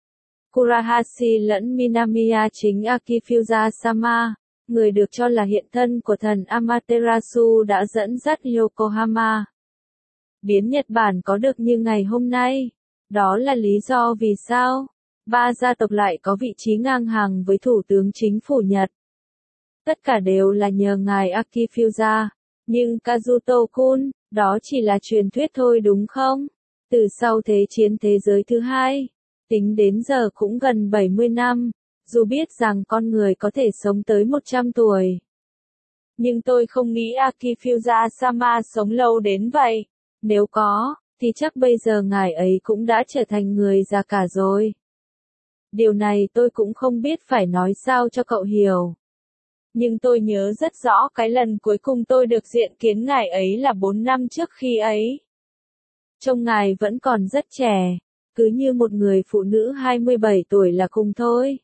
Kurahashi lẫn Minamiya chính Akifusa-sama, người được cho là hiện thân của thần Amaterasu, đã dẫn dắt Yokohama biến Nhật Bản có được như ngày hôm nay. Đó là lý do vì sao ba gia tộc lại có vị trí ngang hàng với thủ tướng chính phủ Nhật. Tất cả đều là nhờ ngài Akifusa. Nhưng Kazuto-kun, đó chỉ là truyền thuyết thôi đúng không? Từ sau Thế chiến thế giới thứ hai, tính đến giờ cũng gần bảy mươi năm, dù biết rằng con người có thể sống tới một trăm tuổi. Nhưng tôi không nghĩ Akifusa-sama sống lâu đến vậy. Nếu có, thì chắc bây giờ ngài ấy cũng đã trở thành người già cả rồi. Điều này tôi cũng không biết phải nói sao cho cậu hiểu. Nhưng tôi nhớ rất rõ cái lần cuối cùng tôi được diện kiến ngài ấy là bốn năm trước khi ấy. Trông ngài vẫn còn rất trẻ, cứ như một người phụ nữ hai mươi bảy tuổi là cùng thôi.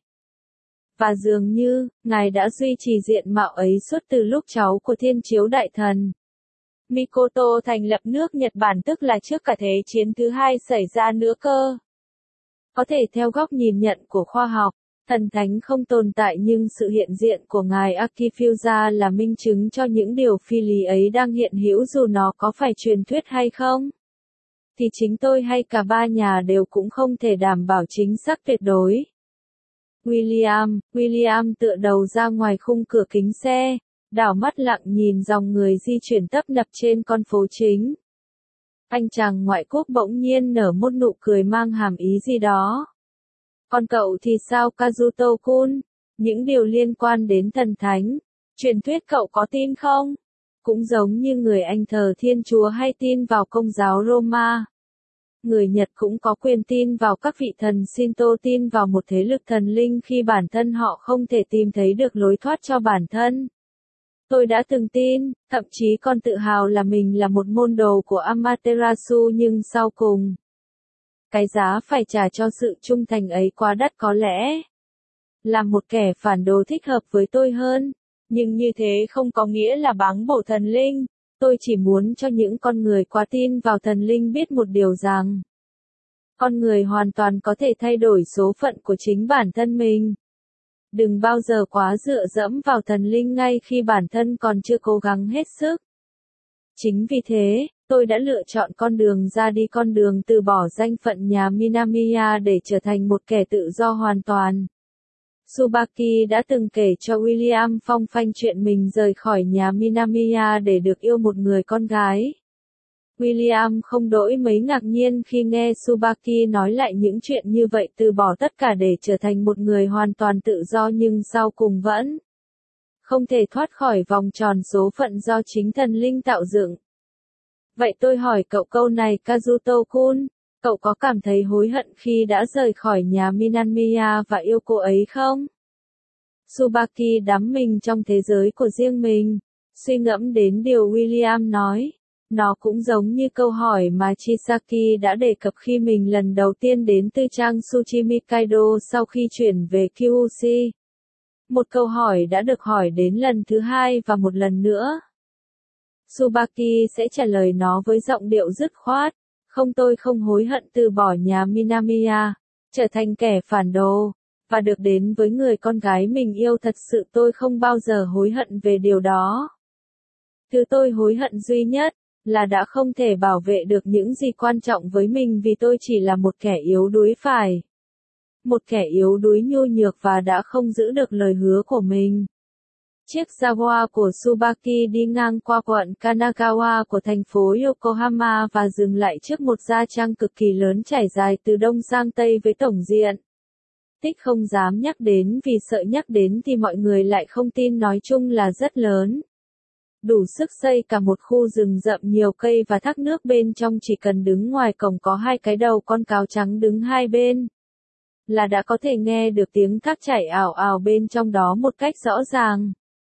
Và dường như, ngài đã duy trì diện mạo ấy suốt từ lúc cháu của Thiên Chiếu Đại Thần Mikoto thành lập nước Nhật Bản, tức là trước cả Thế chiến thứ hai xảy ra nữa cơ. Có thể theo góc nhìn nhận của khoa học, thần thánh không tồn tại, nhưng sự hiện diện của ngài Akifusa là minh chứng cho những điều phi lý ấy đang hiện hữu, dù nó có phải truyền thuyết hay không. Thì chính tôi hay cả ba nhà đều cũng không thể đảm bảo chính xác tuyệt đối. William, William tựa đầu ra ngoài khung cửa kính xe, đảo mắt lặng nhìn dòng người di chuyển tấp nập trên con phố chính. Anh chàng ngoại quốc bỗng nhiên nở một nụ cười mang hàm ý gì đó. Còn cậu thì sao Kazuto-kun? Những điều liên quan đến thần thánh, truyền thuyết cậu có tin không? Cũng giống như người Anh thờ Thiên Chúa hay tin vào Công giáo Roma. Người Nhật cũng có quyền tin vào các vị thần Shinto, tin vào một thế lực thần linh khi bản thân họ không thể tìm thấy được lối thoát cho bản thân. Tôi đã từng tin, thậm chí còn tự hào là mình là một môn đồ của Amaterasu, nhưng sau cùng, cái giá phải trả cho sự trung thành ấy quá đắt. Có lẽ là một kẻ phản đồ thích hợp với tôi hơn, nhưng như thế không có nghĩa là báng bổ thần linh. Tôi chỉ muốn cho những con người quá tin vào thần linh biết một điều rằng, con người hoàn toàn có thể thay đổi số phận của chính bản thân mình. Đừng bao giờ quá dựa dẫm vào thần linh ngay khi bản thân còn chưa cố gắng hết sức. Chính vì thế, tôi đã lựa chọn con đường ra đi, con đường từ bỏ danh phận nhà Minamiya để trở thành một kẻ tự do hoàn toàn. Tsubaki đã từng kể cho William phong phanh chuyện mình rời khỏi nhà Minamiya để được yêu một người con gái. William không đỗi mấy ngạc nhiên khi nghe Tsubaki nói lại những chuyện như vậy, từ bỏ tất cả để trở thành một người hoàn toàn tự do, nhưng sau cùng vẫn không thể thoát khỏi vòng tròn số phận do chính thần linh tạo dựng. Vậy tôi hỏi cậu câu này Kazuto-kun, Cậu có cảm thấy hối hận khi đã rời khỏi nhà Minamiya và yêu cô ấy không? Tsubaki đắm mình trong thế giới của riêng mình, suy ngẫm đến điều William nói. Nó cũng giống như câu hỏi mà Chisaki đã đề cập khi mình lần đầu tiên đến tư trang Tsuchimi Kaido sau khi chuyển về Kyushu. Một câu hỏi đã được hỏi đến lần thứ hai và một lần nữa. Tsubaki sẽ trả lời nó với giọng điệu dứt khoát. Không, tôi không hối hận từ bỏ nhà Minamiya, trở thành kẻ phản đồ, và được đến với người con gái mình yêu. Thật sự tôi không bao giờ hối hận về điều đó. Thứ tôi hối hận duy nhất là đã không thể bảo vệ được những gì quan trọng với mình vì tôi chỉ là một kẻ yếu đuối phải. Một kẻ yếu đuối nhu nhược và đã không giữ được lời hứa của mình. Chiếc Jaguar của Tsubaki đi ngang qua quận Kanagawa của thành phố Yokohama và dừng lại trước một gia trang cực kỳ lớn trải dài từ đông sang tây với tổng diện tích không dám nhắc đến vì sợ nhắc đến thì mọi người lại không tin, nói chung là rất lớn. Đủ sức xây cả một khu rừng rậm nhiều cây và thác nước bên trong, chỉ cần đứng ngoài cổng có hai cái đầu con cáo trắng đứng hai bên là đã có thể nghe được tiếng thác chảy ào ào bên trong đó một cách rõ ràng.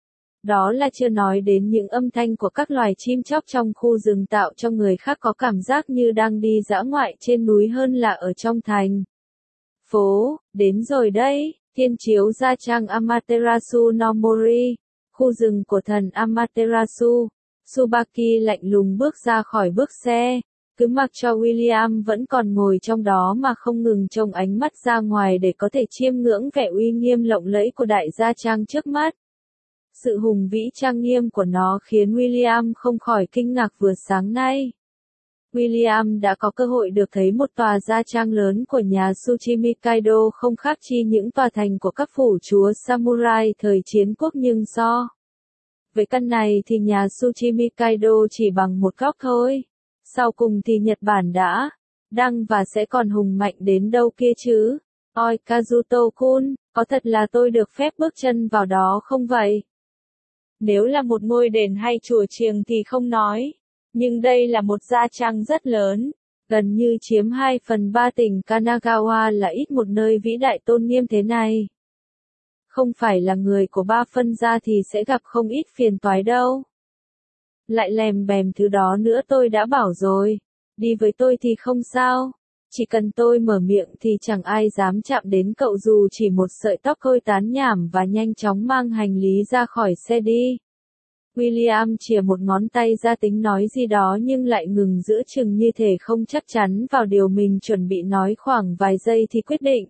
Đó là chưa nói đến những âm thanh của các loài chim chóc trong khu rừng tạo cho người khác có cảm giác như đang đi dã ngoại trên núi hơn là ở trong thành phố. Đến rồi đây, thiên chiếu gia trang Amaterasu no Mori, khu rừng của thần Amaterasu. Tsubaki lạnh lùng bước ra khỏi bước xe, cứ mặc cho William vẫn còn ngồi trong đó mà không ngừng trông ánh mắt ra ngoài để có thể chiêm ngưỡng vẻ uy nghiêm lộng lẫy của đại gia trang trước mắt. Sự hùng vĩ trang nghiêm của nó khiến William không khỏi kinh ngạc. Vừa sáng nay, William đã có cơ hội được thấy một tòa gia trang lớn của nhà Tsuchimi Kaido, không khác chi những tòa thành của các phủ chúa samurai thời chiến quốc, nhưng so với căn này thì nhà Tsuchimi Kaido chỉ bằng một góc thôi. Sau cùng thì Nhật Bản đã, đang và sẽ còn hùng mạnh đến đâu kia chứ? Oi Kazuto-kun, có thật là tôi được phép bước chân vào đó không vậy? Nếu là một ngôi đền hay chùa chiền thì không nói, nhưng đây là một gia trang rất lớn, gần như chiếm hai phần ba tỉnh Kanagawa, là ít một nơi vĩ đại tôn nghiêm thế này. Không phải là người của ba phân gia thì sẽ gặp không ít phiền toái đâu. Lại lèm bèm thứ đó nữa, tôi đã bảo rồi, đi với tôi thì không sao. Chỉ cần tôi mở miệng thì chẳng ai dám chạm đến cậu dù chỉ một sợi tóc. Thôi tán nhảm và nhanh chóng mang hành lý ra khỏi xe đi. William chìa một ngón tay ra tính nói gì đó nhưng lại ngừng giữa chừng như thể không chắc chắn vào điều mình chuẩn bị nói. Khoảng vài giây thì quyết định.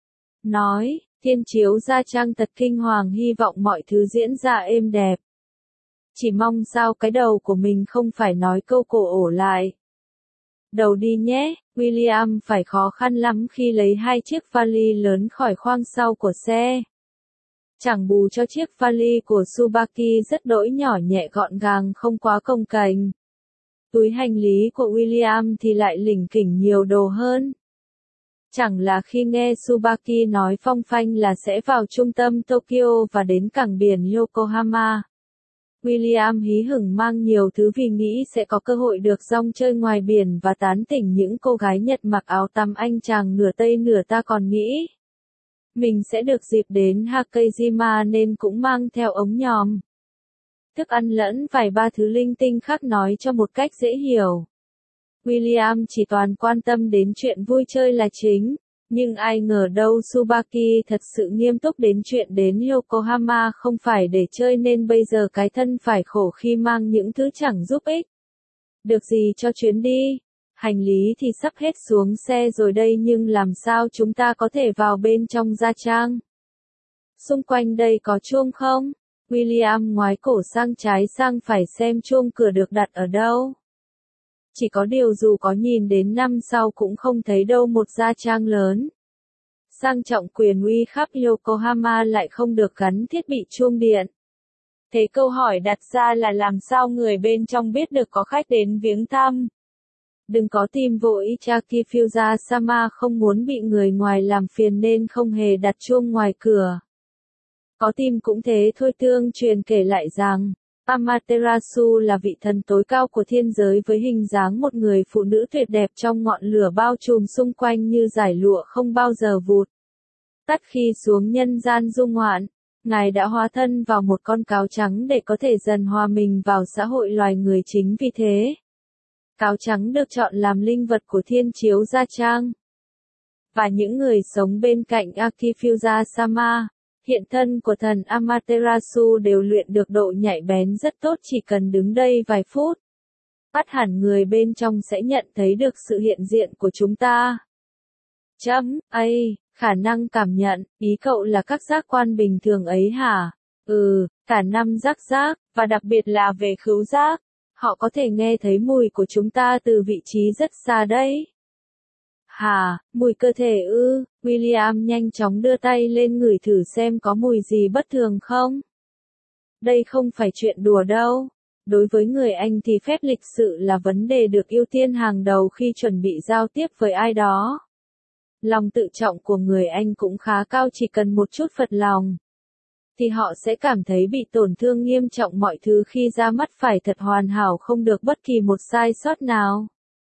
Nói, thiên chiếu gia trang thật kinh hoàng, hy vọng mọi thứ diễn ra êm đẹp. Chỉ mong sao cái đầu của mình không phải nói câu cổ ổ lại. Đầu đi nhé. William phải khó khăn lắm khi lấy hai chiếc vali lớn khỏi khoang sau của xe. Chẳng bù cho chiếc vali của Tsubaki rất đỗi nhỏ nhẹ gọn gàng, không quá cồng kềnh. Túi hành lý của William thì lại lỉnh kỉnh nhiều đồ hơn. Chẳng là khi nghe Tsubaki nói phong phanh là sẽ vào trung tâm Tokyo và đến cảng biển Yokohama, William hí hửng mang nhiều thứ vì nghĩ sẽ có cơ hội được rong chơi ngoài biển và tán tỉnh những cô gái Nhật mặc áo tắm anh chàng nửa Tây nửa ta, còn nghĩ mình sẽ được dịp đến Hakejima nên cũng mang theo ống nhòm, thức ăn lẫn vài ba thứ linh tinh khác, nói cho một cách dễ hiểu. William chỉ toàn quan tâm đến chuyện vui chơi là chính, nhưng ai ngờ đâu Tsubaki thật sự nghiêm túc đến chuyện đến Yokohama không phải để chơi, nên bây giờ cái thân phải khổ khi mang những thứ chẳng giúp ích được gì cho chuyến đi. Hành lý thì sắp hết xuống xe rồi đây, nhưng làm sao chúng ta có thể vào bên trong gia trang? Xung quanh đây có chuông không? William ngoái cổ sang trái sang phải xem chuông cửa được đặt ở đâu. Chỉ có điều dù có nhìn đến năm sau cũng không thấy đâu. Một gia trang lớn, sang trọng quyền uy khắp Yokohama lại không được gắn thiết bị chuông điện. Thế câu hỏi đặt ra là làm sao người bên trong biết được có khách đến viếng thăm? Đừng có tìm vội, Ichaki Fujiwara-sama không muốn bị người ngoài làm phiền nên không hề đặt chuông ngoài cửa. Có tìm cũng thế thôi. Tương truyền kể lại rằng, Amaterasu là vị thần tối cao của thiên giới với hình dáng một người phụ nữ tuyệt đẹp trong ngọn lửa bao trùm xung quanh như dải lụa không bao giờ vụt tắt khi xuống nhân gian du ngoạn. Ngài đã hóa thân vào một con cáo trắng để có thể dần hòa mình vào xã hội loài người, chính vì thế. Cáo trắng được chọn làm linh vật của thiên chiếu Gia Trang. Và những người sống bên cạnh Akifusa Sama, hiện thân của thần Amaterasu đều luyện được độ nhạy bén rất tốt, chỉ cần đứng đây vài phút. Bắt hẳn người bên trong sẽ nhận thấy được sự hiện diện của chúng ta. Chấm, ây, khả năng cảm nhận, ý cậu là các giác quan bình thường ấy hả? Ừ, cả năm giác giác, và đặc biệt là về khứu giác. Họ có thể nghe thấy mùi của chúng ta từ vị trí rất xa đấy. Hà, mùi cơ thể ư? William nhanh chóng đưa tay lên ngửi thử xem có mùi gì bất thường không. Đây không phải chuyện đùa đâu. Đối với người Anh thì phép lịch sự là vấn đề được ưu tiên hàng đầu khi chuẩn bị giao tiếp với ai đó. Lòng tự trọng của người Anh cũng khá cao, chỉ cần một chút phật lòng thì họ sẽ cảm thấy bị tổn thương nghiêm trọng, mọi thứ khi ra mắt phải thật hoàn hảo, không được bất kỳ một sai sót nào.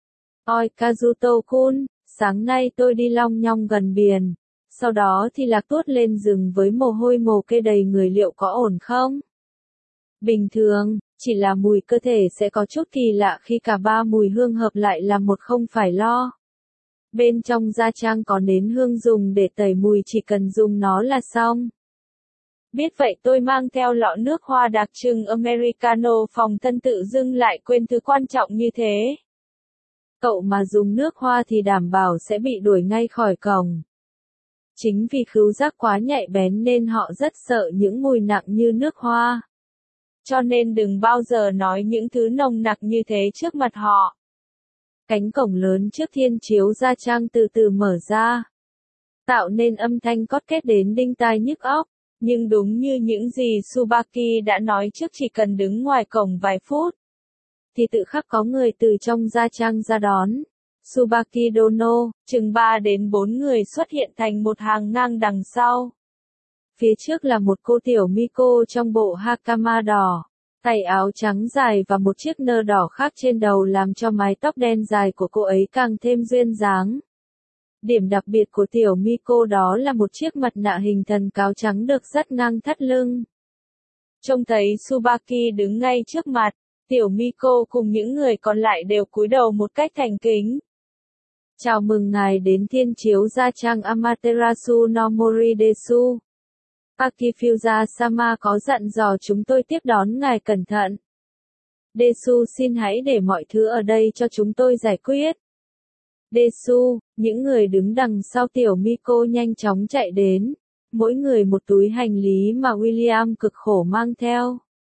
Oi Kazuto-kun, sáng nay tôi đi long nhong gần biển, sau đó thì lạc tuốt lên rừng với mồ hôi mồ kê đầy người, liệu có ổn không? Bình thường, chỉ là mùi cơ thể sẽ có chút kỳ lạ khi cả ba mùi hương hợp lại là một, không phải lo. Bên trong Gia Trang có nến hương dùng để tẩy mùi, chỉ cần dùng nó là xong. Biết vậy tôi mang theo lọ nước hoa đặc trưng Americano, phòng thân tự dưng lại quên thứ quan trọng như thế. Cậu mà dùng nước hoa thì đảm bảo sẽ bị đuổi ngay khỏi cổng. Chính vì khứu giác quá nhạy bén nên họ rất sợ những mùi nặng như nước hoa. Cho nên đừng bao giờ nói những thứ nồng nặc như thế trước mặt họ. Cánh cổng lớn trước thiên chiếu Gia Trang từ từ mở ra, tạo nên âm thanh cót két đến đinh tai nhức óc. Nhưng đúng như những gì Tsubaki đã nói trước, chỉ cần đứng ngoài cổng vài phút thì tự khắc có người từ trong Gia Trang ra đón. Tsubaki Dono, chừng ba đến bốn người xuất hiện thành một hàng ngang đằng sau. Phía trước là một cô tiểu Miko trong bộ hakama đỏ, tay áo trắng dài và một chiếc nơ đỏ khác trên đầu làm cho mái tóc đen dài của cô ấy càng thêm duyên dáng. Điểm đặc biệt của tiểu Miko đó là một chiếc mặt nạ hình thần cáo trắng được dắt ngang thắt lưng. Trông thấy Tsubaki đứng ngay trước mặt, tiểu Miko cùng những người còn lại đều cúi đầu một cách thành kính. Chào mừng ngài đến thiên chiếu Gia Trang Amaterasu no Moridesu. Akifusa Sama có dặn dò chúng tôi tiếp đón ngài cẩn thận. Desu xin hãy để mọi thứ ở đây cho chúng tôi giải quyết. Desu, những người đứng đằng sau tiểu Miko nhanh chóng chạy đến, mỗi người một túi hành lý mà William cực khổ mang theo.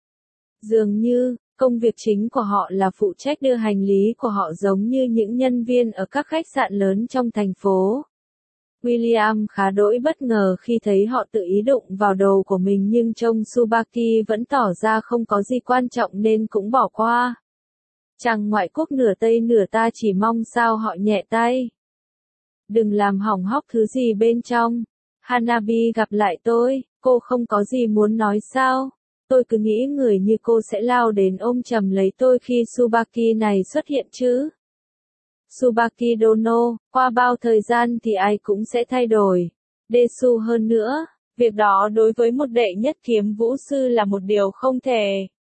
Dường như, công việc chính của họ là phụ trách đưa hành lý của họ giống như những nhân viên ở các khách sạn lớn trong thành phố. William khá đỗi bất ngờ khi thấy họ tự ý đụng vào đồ của mình, nhưng trông Tsubaki vẫn tỏ ra không có gì quan trọng nên cũng bỏ qua. Chàng ngoại quốc nửa Tây nửa ta chỉ mong sao họ nhẹ tay. Đừng làm hỏng hóc thứ gì bên trong. Hanabi gặp lại tôi, cô không có gì muốn nói sao? Tôi cứ nghĩ người như cô sẽ lao đến ôm chầm lấy tôi khi Tsubaki này xuất hiện chứ. Tsubaki Dono, qua bao thời gian thì ai cũng sẽ thay đổi. Desu, hơn nữa, việc đó đối với một đệ nhất kiếm vũ sư là một điều không thể.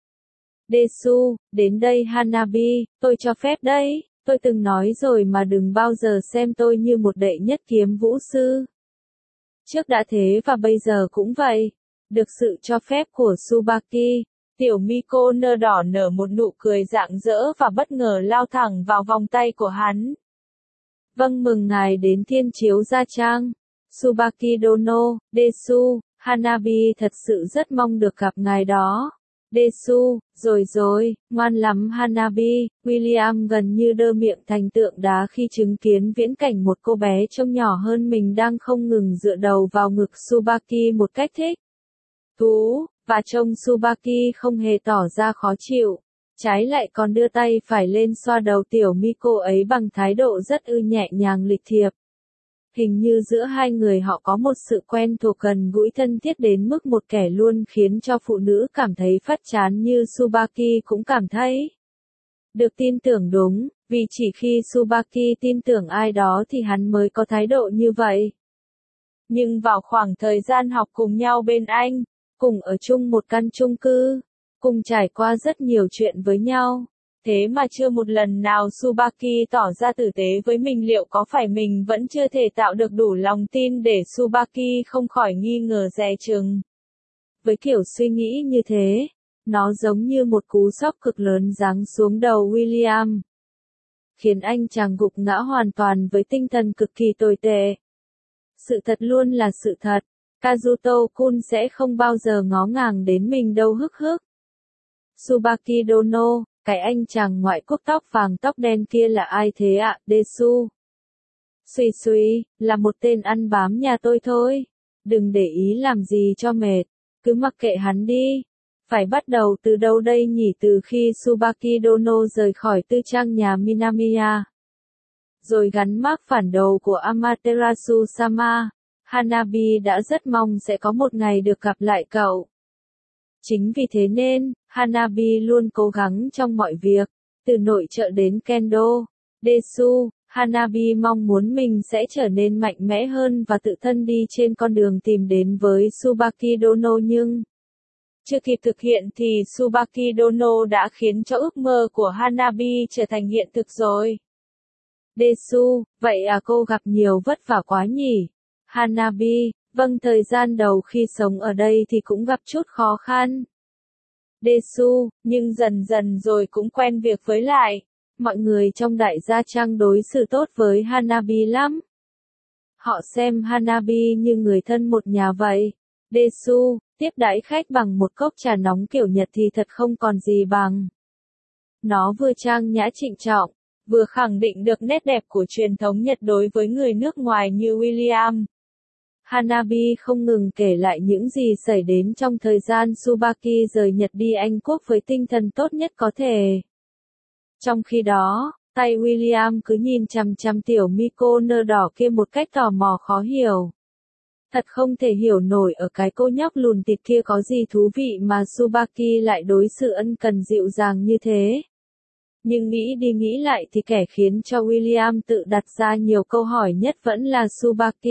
Desu, đến đây Hanabi, tôi cho phép đấy, tôi từng nói rồi mà, đừng bao giờ xem tôi như một đệ nhất kiếm vũ sư. Trước đã thế và bây giờ cũng vậy. Được sự cho phép của Tsubaki, tiểu Miko nơ đỏ nở một nụ cười rạng rỡ và bất ngờ lao thẳng vào vòng tay của hắn. Vâng, mừng ngài đến thiên chiếu Gia Trang. Tsubaki Dono, Desu, Hanabi thật sự rất mong được gặp ngài đó. Desu, rồi rồi, ngoan lắm Hanabi. William gần như đơ miệng thành tượng đá khi chứng kiến viễn cảnh một cô bé trông nhỏ hơn mình đang không ngừng dựa đầu vào ngực Tsubaki một cách thích thú, và trông Tsubaki không hề tỏ ra khó chịu, trái lại còn đưa tay phải lên xoa đầu tiểu Miko ấy bằng thái độ rất ư nhẹ nhàng lịch thiệp. Hình như giữa hai người họ có một sự quen thuộc gần gũi thân thiết đến mức một kẻ luôn khiến cho phụ nữ cảm thấy phát chán như Tsubaki cũng cảm thấy được tin tưởng đúng, vì chỉ khi Tsubaki tin tưởng ai đó thì hắn mới có thái độ như vậy. Nhưng vào khoảng thời gian học cùng nhau bên anh, cùng ở chung một căn chung cư, cùng trải qua rất nhiều chuyện với nhau, thế mà chưa một lần nào Tsubaki tỏ ra tử tế với mình, liệu có phải mình vẫn chưa thể tạo được đủ lòng tin để Tsubaki không khỏi nghi ngờ dè chừng. Với kiểu suy nghĩ như thế, nó giống như một cú sốc cực lớn giáng xuống đầu William, khiến anh chàng gục ngã hoàn toàn với tinh thần cực kỳ tồi tệ. Sự thật luôn là sự thật, Kazuto-kun sẽ không bao giờ ngó ngàng đến mình đâu hức hức. Tsubaki Dono, cái anh chàng ngoại quốc tóc vàng tóc đen kia là ai thế ạ, Desu? Suy suy, là một tên ăn bám nhà tôi thôi. Đừng để ý làm gì cho mệt, cứ mặc kệ hắn đi. Phải bắt đầu từ đâu đây nhỉ? Từ khi Tsubaki Dono rời khỏi tư trang nhà Minamiya, rồi gắn mác phản đồ của Amaterasu-sama, Hanabi đã rất mong sẽ có một ngày được gặp lại cậu. Chính vì thế nên, Hanabi luôn cố gắng trong mọi việc, từ nội trợ đến kendo. Desu, Hanabi mong muốn mình sẽ trở nên mạnh mẽ hơn và tự thân đi trên con đường tìm đến với Tsubaki Dono, nhưng chưa kịp thực hiện thì Tsubaki Dono đã khiến cho ước mơ của Hanabi trở thành hiện thực rồi. Desu, vậy à, cô gặp nhiều vất vả quá nhỉ? Hanabi, vâng, thời gian đầu khi sống ở đây thì cũng gặp chút khó khăn. Desu, nhưng dần dần rồi cũng quen việc với lại. Mọi người trong đại gia trang đối xử tốt với Hanabi lắm. Họ xem Hanabi như người thân một nhà vậy. Desu, tiếp đãi khách bằng một cốc trà nóng kiểu Nhật thì thật không còn gì bằng. Nó vừa trang nhã trịnh trọng, vừa khẳng định được nét đẹp của truyền thống Nhật đối với người nước ngoài như William. Hanabi không ngừng kể lại những gì xảy đến trong thời gian Tsubaki rời Nhật đi Anh Quốc với tinh thần tốt nhất có thể. Trong khi đó, tay William cứ nhìn chằm chằm tiểu Miko nơ đỏ kia một cách tò mò khó hiểu. Thật không thể hiểu nổi ở cái cô nhóc lùn tịt kia có gì thú vị mà Tsubaki lại đối xử ân cần dịu dàng như thế. Nhưng nghĩ đi nghĩ lại thì kẻ khiến cho William tự đặt ra nhiều câu hỏi nhất vẫn là Tsubaki.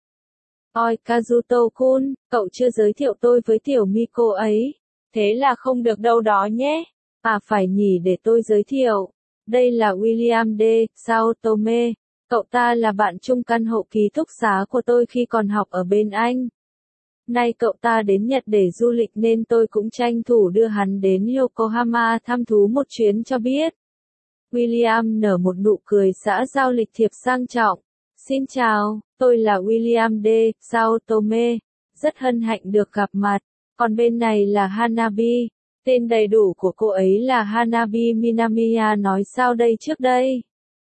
Ôi Kazuto-kun, cậu chưa giới thiệu tôi với tiểu Miko ấy. Thế là không được đâu đó nhé. À phải nhỉ, để tôi giới thiệu. Đây là William D. Saotome. Cậu ta là bạn chung căn hộ ký túc xá của tôi khi còn học ở bên Anh. Nay cậu ta đến Nhật để du lịch nên tôi cũng tranh thủ đưa hắn đến Yokohama thăm thú một chuyến cho biết. William nở một nụ cười xã giao lịch thiệp sang trọng. Xin chào, tôi là William D. Saotome. Rất hân hạnh được gặp mặt. Còn bên này là Hanabi. Tên đầy đủ của cô ấy là Hanabi Minamiya nói sao đây trước đây.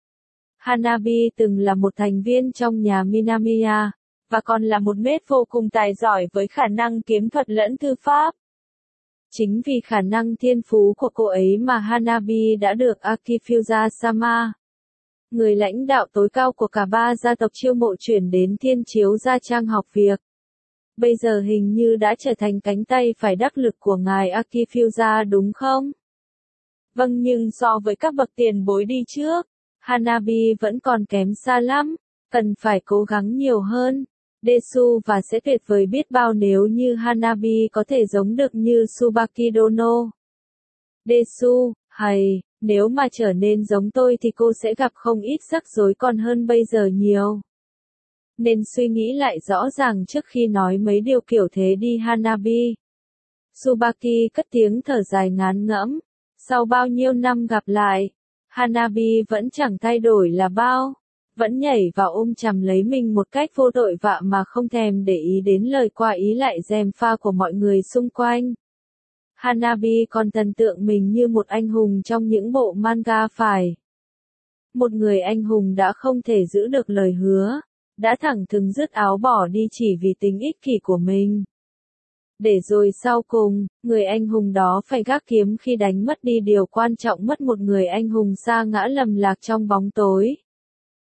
Hanabi từng là một thành viên trong nhà Minamiya, và còn là một maid vô cùng tài giỏi với khả năng kiếm thuật lẫn thư pháp. Chính vì khả năng thiên phú của cô ấy mà Hanabi đã được Akifusa-sama, người lãnh đạo tối cao của cả ba gia tộc chiêu mộ chuyển đến Thiên Chiếu Gia Trang học việc. Bây giờ hình như đã trở thành cánh tay phải đắc lực của ngài Akifusa đúng không? Vâng, nhưng so với các bậc tiền bối đi trước, Hanabi vẫn còn kém xa lắm, cần phải cố gắng nhiều hơn. Desu và sẽ tuyệt vời biết bao nếu như Hanabi có thể giống được như Tsubaki Dono. Desu, hay, nếu mà trở nên giống tôi thì cô sẽ gặp không ít rắc rối còn hơn bây giờ nhiều. Nên suy nghĩ lại rõ ràng trước khi nói mấy điều kiểu thế đi Hanabi. Tsubaki cất tiếng thở dài ngán ngẫm. Sau bao nhiêu năm gặp lại, Hanabi vẫn chẳng thay đổi là bao. Vẫn nhảy vào ôm chầm lấy mình một cách vô tội vạ mà không thèm để ý đến lời qua ý lại gièm pha của mọi người xung quanh. Hanabi còn thần tượng mình như một anh hùng trong những bộ manga phải. Một người anh hùng đã không thể giữ được lời hứa, đã thẳng thừng dứt áo bỏ đi chỉ vì tính ích kỷ của mình. Để rồi sau cùng, người anh hùng đó phải gác kiếm khi đánh mất đi điều quan trọng, mất một người anh hùng sa ngã lầm lạc trong bóng tối.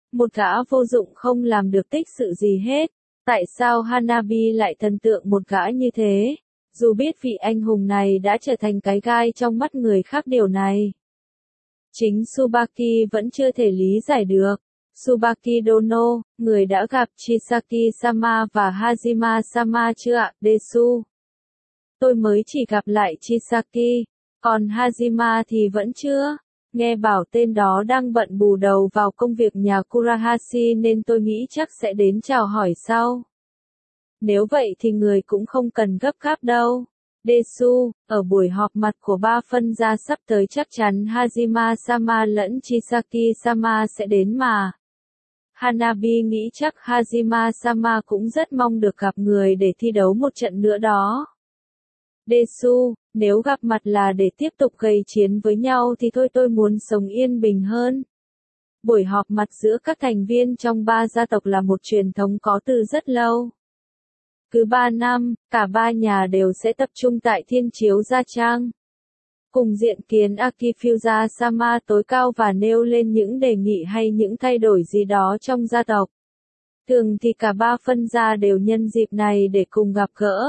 Một gã vô dụng không làm được tích sự gì hết. Tại sao Hanabi lại thần tượng một gã như thế? Dù biết vị anh hùng này đã trở thành cái gai trong mắt người khác điều này. Chính Tsubaki vẫn chưa thể lý giải được. Tsubaki Dono, người đã gặp Chisaki-sama và Hajima-sama chưa ạ, Desu? Tôi mới chỉ gặp lại Chisaki, còn Hajima thì vẫn chưa. Nghe bảo tên đó đang bận bù đầu vào công việc nhà Kurahashi nên tôi nghĩ chắc sẽ đến chào hỏi sau. Nếu vậy thì người cũng không cần gấp gáp đâu. Desu, ở buổi họp mặt của ba phân gia sắp tới chắc chắn Hajima-sama lẫn Chisaki-sama sẽ đến mà. Hanabi nghĩ chắc Hajima-sama cũng rất mong được gặp người để thi đấu một trận nữa đó. Desu, nếu gặp mặt là để tiếp tục gây chiến với nhau thì thôi tôi muốn sống yên bình hơn. Buổi họp mặt giữa các thành viên trong ba gia tộc là một truyền thống có từ rất lâu. Cứ ba năm, cả ba nhà đều sẽ tập trung tại Thiên Chiếu Gia Trang. Cùng diện kiến Akifusa-sama tối cao và nêu lên những đề nghị hay những thay đổi gì đó trong gia tộc. Thường thì cả ba phân gia đều nhân dịp này để cùng gặp gỡ.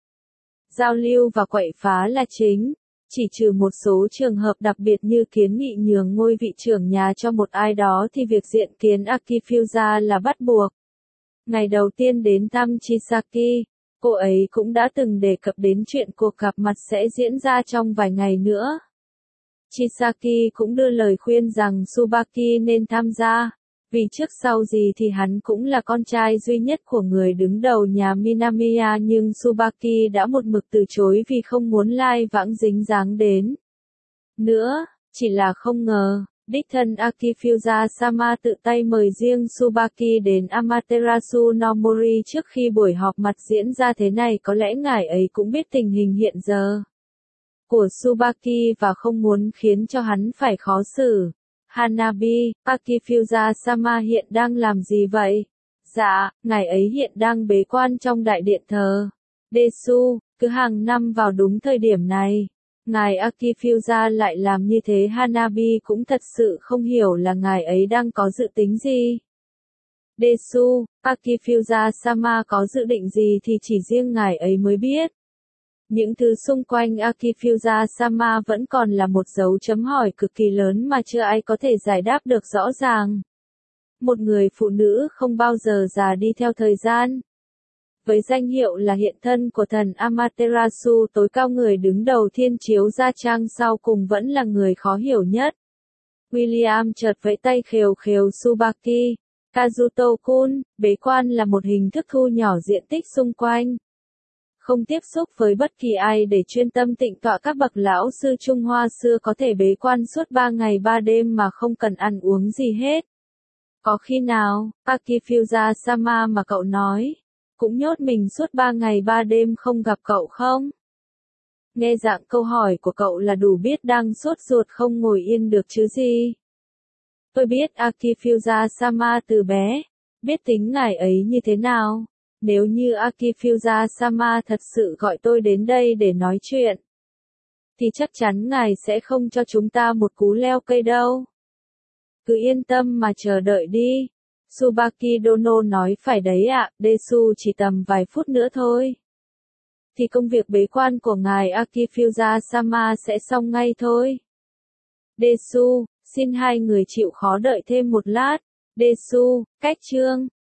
Giao lưu và quậy phá là chính, chỉ trừ một số trường hợp đặc biệt như kiến nghị nhường ngôi vị trưởng nhà cho một ai đó thì việc diện kiến Akifusa là bắt buộc. Ngày đầu tiên đến thăm Chisaki, cô ấy cũng đã từng đề cập đến chuyện cuộc gặp mặt sẽ diễn ra trong vài ngày nữa. Chisaki cũng đưa lời khuyên rằng Tsubaki nên tham gia, vì trước sau gì thì hắn cũng là con trai duy nhất của người đứng đầu nhà Minamiya nhưng Tsubaki đã một mực từ chối vì không muốn lai vãng dính dáng đến. Nữa, chỉ là không ngờ. Đích thân Akifusa-sama tự tay mời riêng Tsubaki đến Amaterasu no Mori trước khi buổi họp mặt diễn ra thế này có lẽ ngài ấy cũng biết tình hình hiện giờ của Tsubaki và không muốn khiến cho hắn phải khó xử. Hanabi, Akifusa-sama hiện đang làm gì vậy? Dạ, ngài ấy hiện đang bế quan trong đại điện thờ. Desu, cứ hàng năm vào đúng thời điểm này. Ngài Akifusa lại làm như thế Hanabi cũng thật sự không hiểu là ngài ấy đang có dự tính gì. Desu, Akifusa-sama có dự định gì thì chỉ riêng ngài ấy mới biết. Những thứ xung quanh Akifusa-sama vẫn còn là một dấu chấm hỏi cực kỳ lớn mà chưa ai có thể giải đáp được rõ ràng. Một người phụ nữ không bao giờ già đi theo thời gian. Với danh hiệu là hiện thân của thần Amaterasu tối cao người đứng đầu Thiên Chiếu Gia Trang sau cùng vẫn là người khó hiểu nhất. William chợt vẫy tay khều khều Tsubaki. Kazuto-kun, bế quan là một hình thức thu nhỏ diện tích xung quanh. Không tiếp xúc với bất kỳ ai để chuyên tâm tịnh tọa các bậc lão sư Trung Hoa xưa có thể bế quan suốt ba ngày ba đêm mà không cần ăn uống gì hết. Có khi nào, Akifusa-sama mà cậu nói, cũng nhốt mình suốt ba ngày ba đêm không gặp cậu không? Nghe dạng câu hỏi của cậu là đủ biết đang sốt ruột không ngồi yên được chứ gì. Tôi biết Akifusa-sama từ bé, biết tính ngài ấy như thế nào. Nếu như Akifusa-sama thật sự gọi tôi đến đây để nói chuyện, thì chắc chắn ngài sẽ không cho chúng ta một cú leo cây đâu. Cứ yên tâm mà chờ đợi đi. Tsubaki Dono nói phải đấy ạ, Desu chỉ tầm vài phút nữa thôi. Thì công việc bế quan của ngài Akifusa-sama sẽ xong ngay thôi. Desu, xin hai người chịu khó đợi thêm một lát. Desu, cách chương.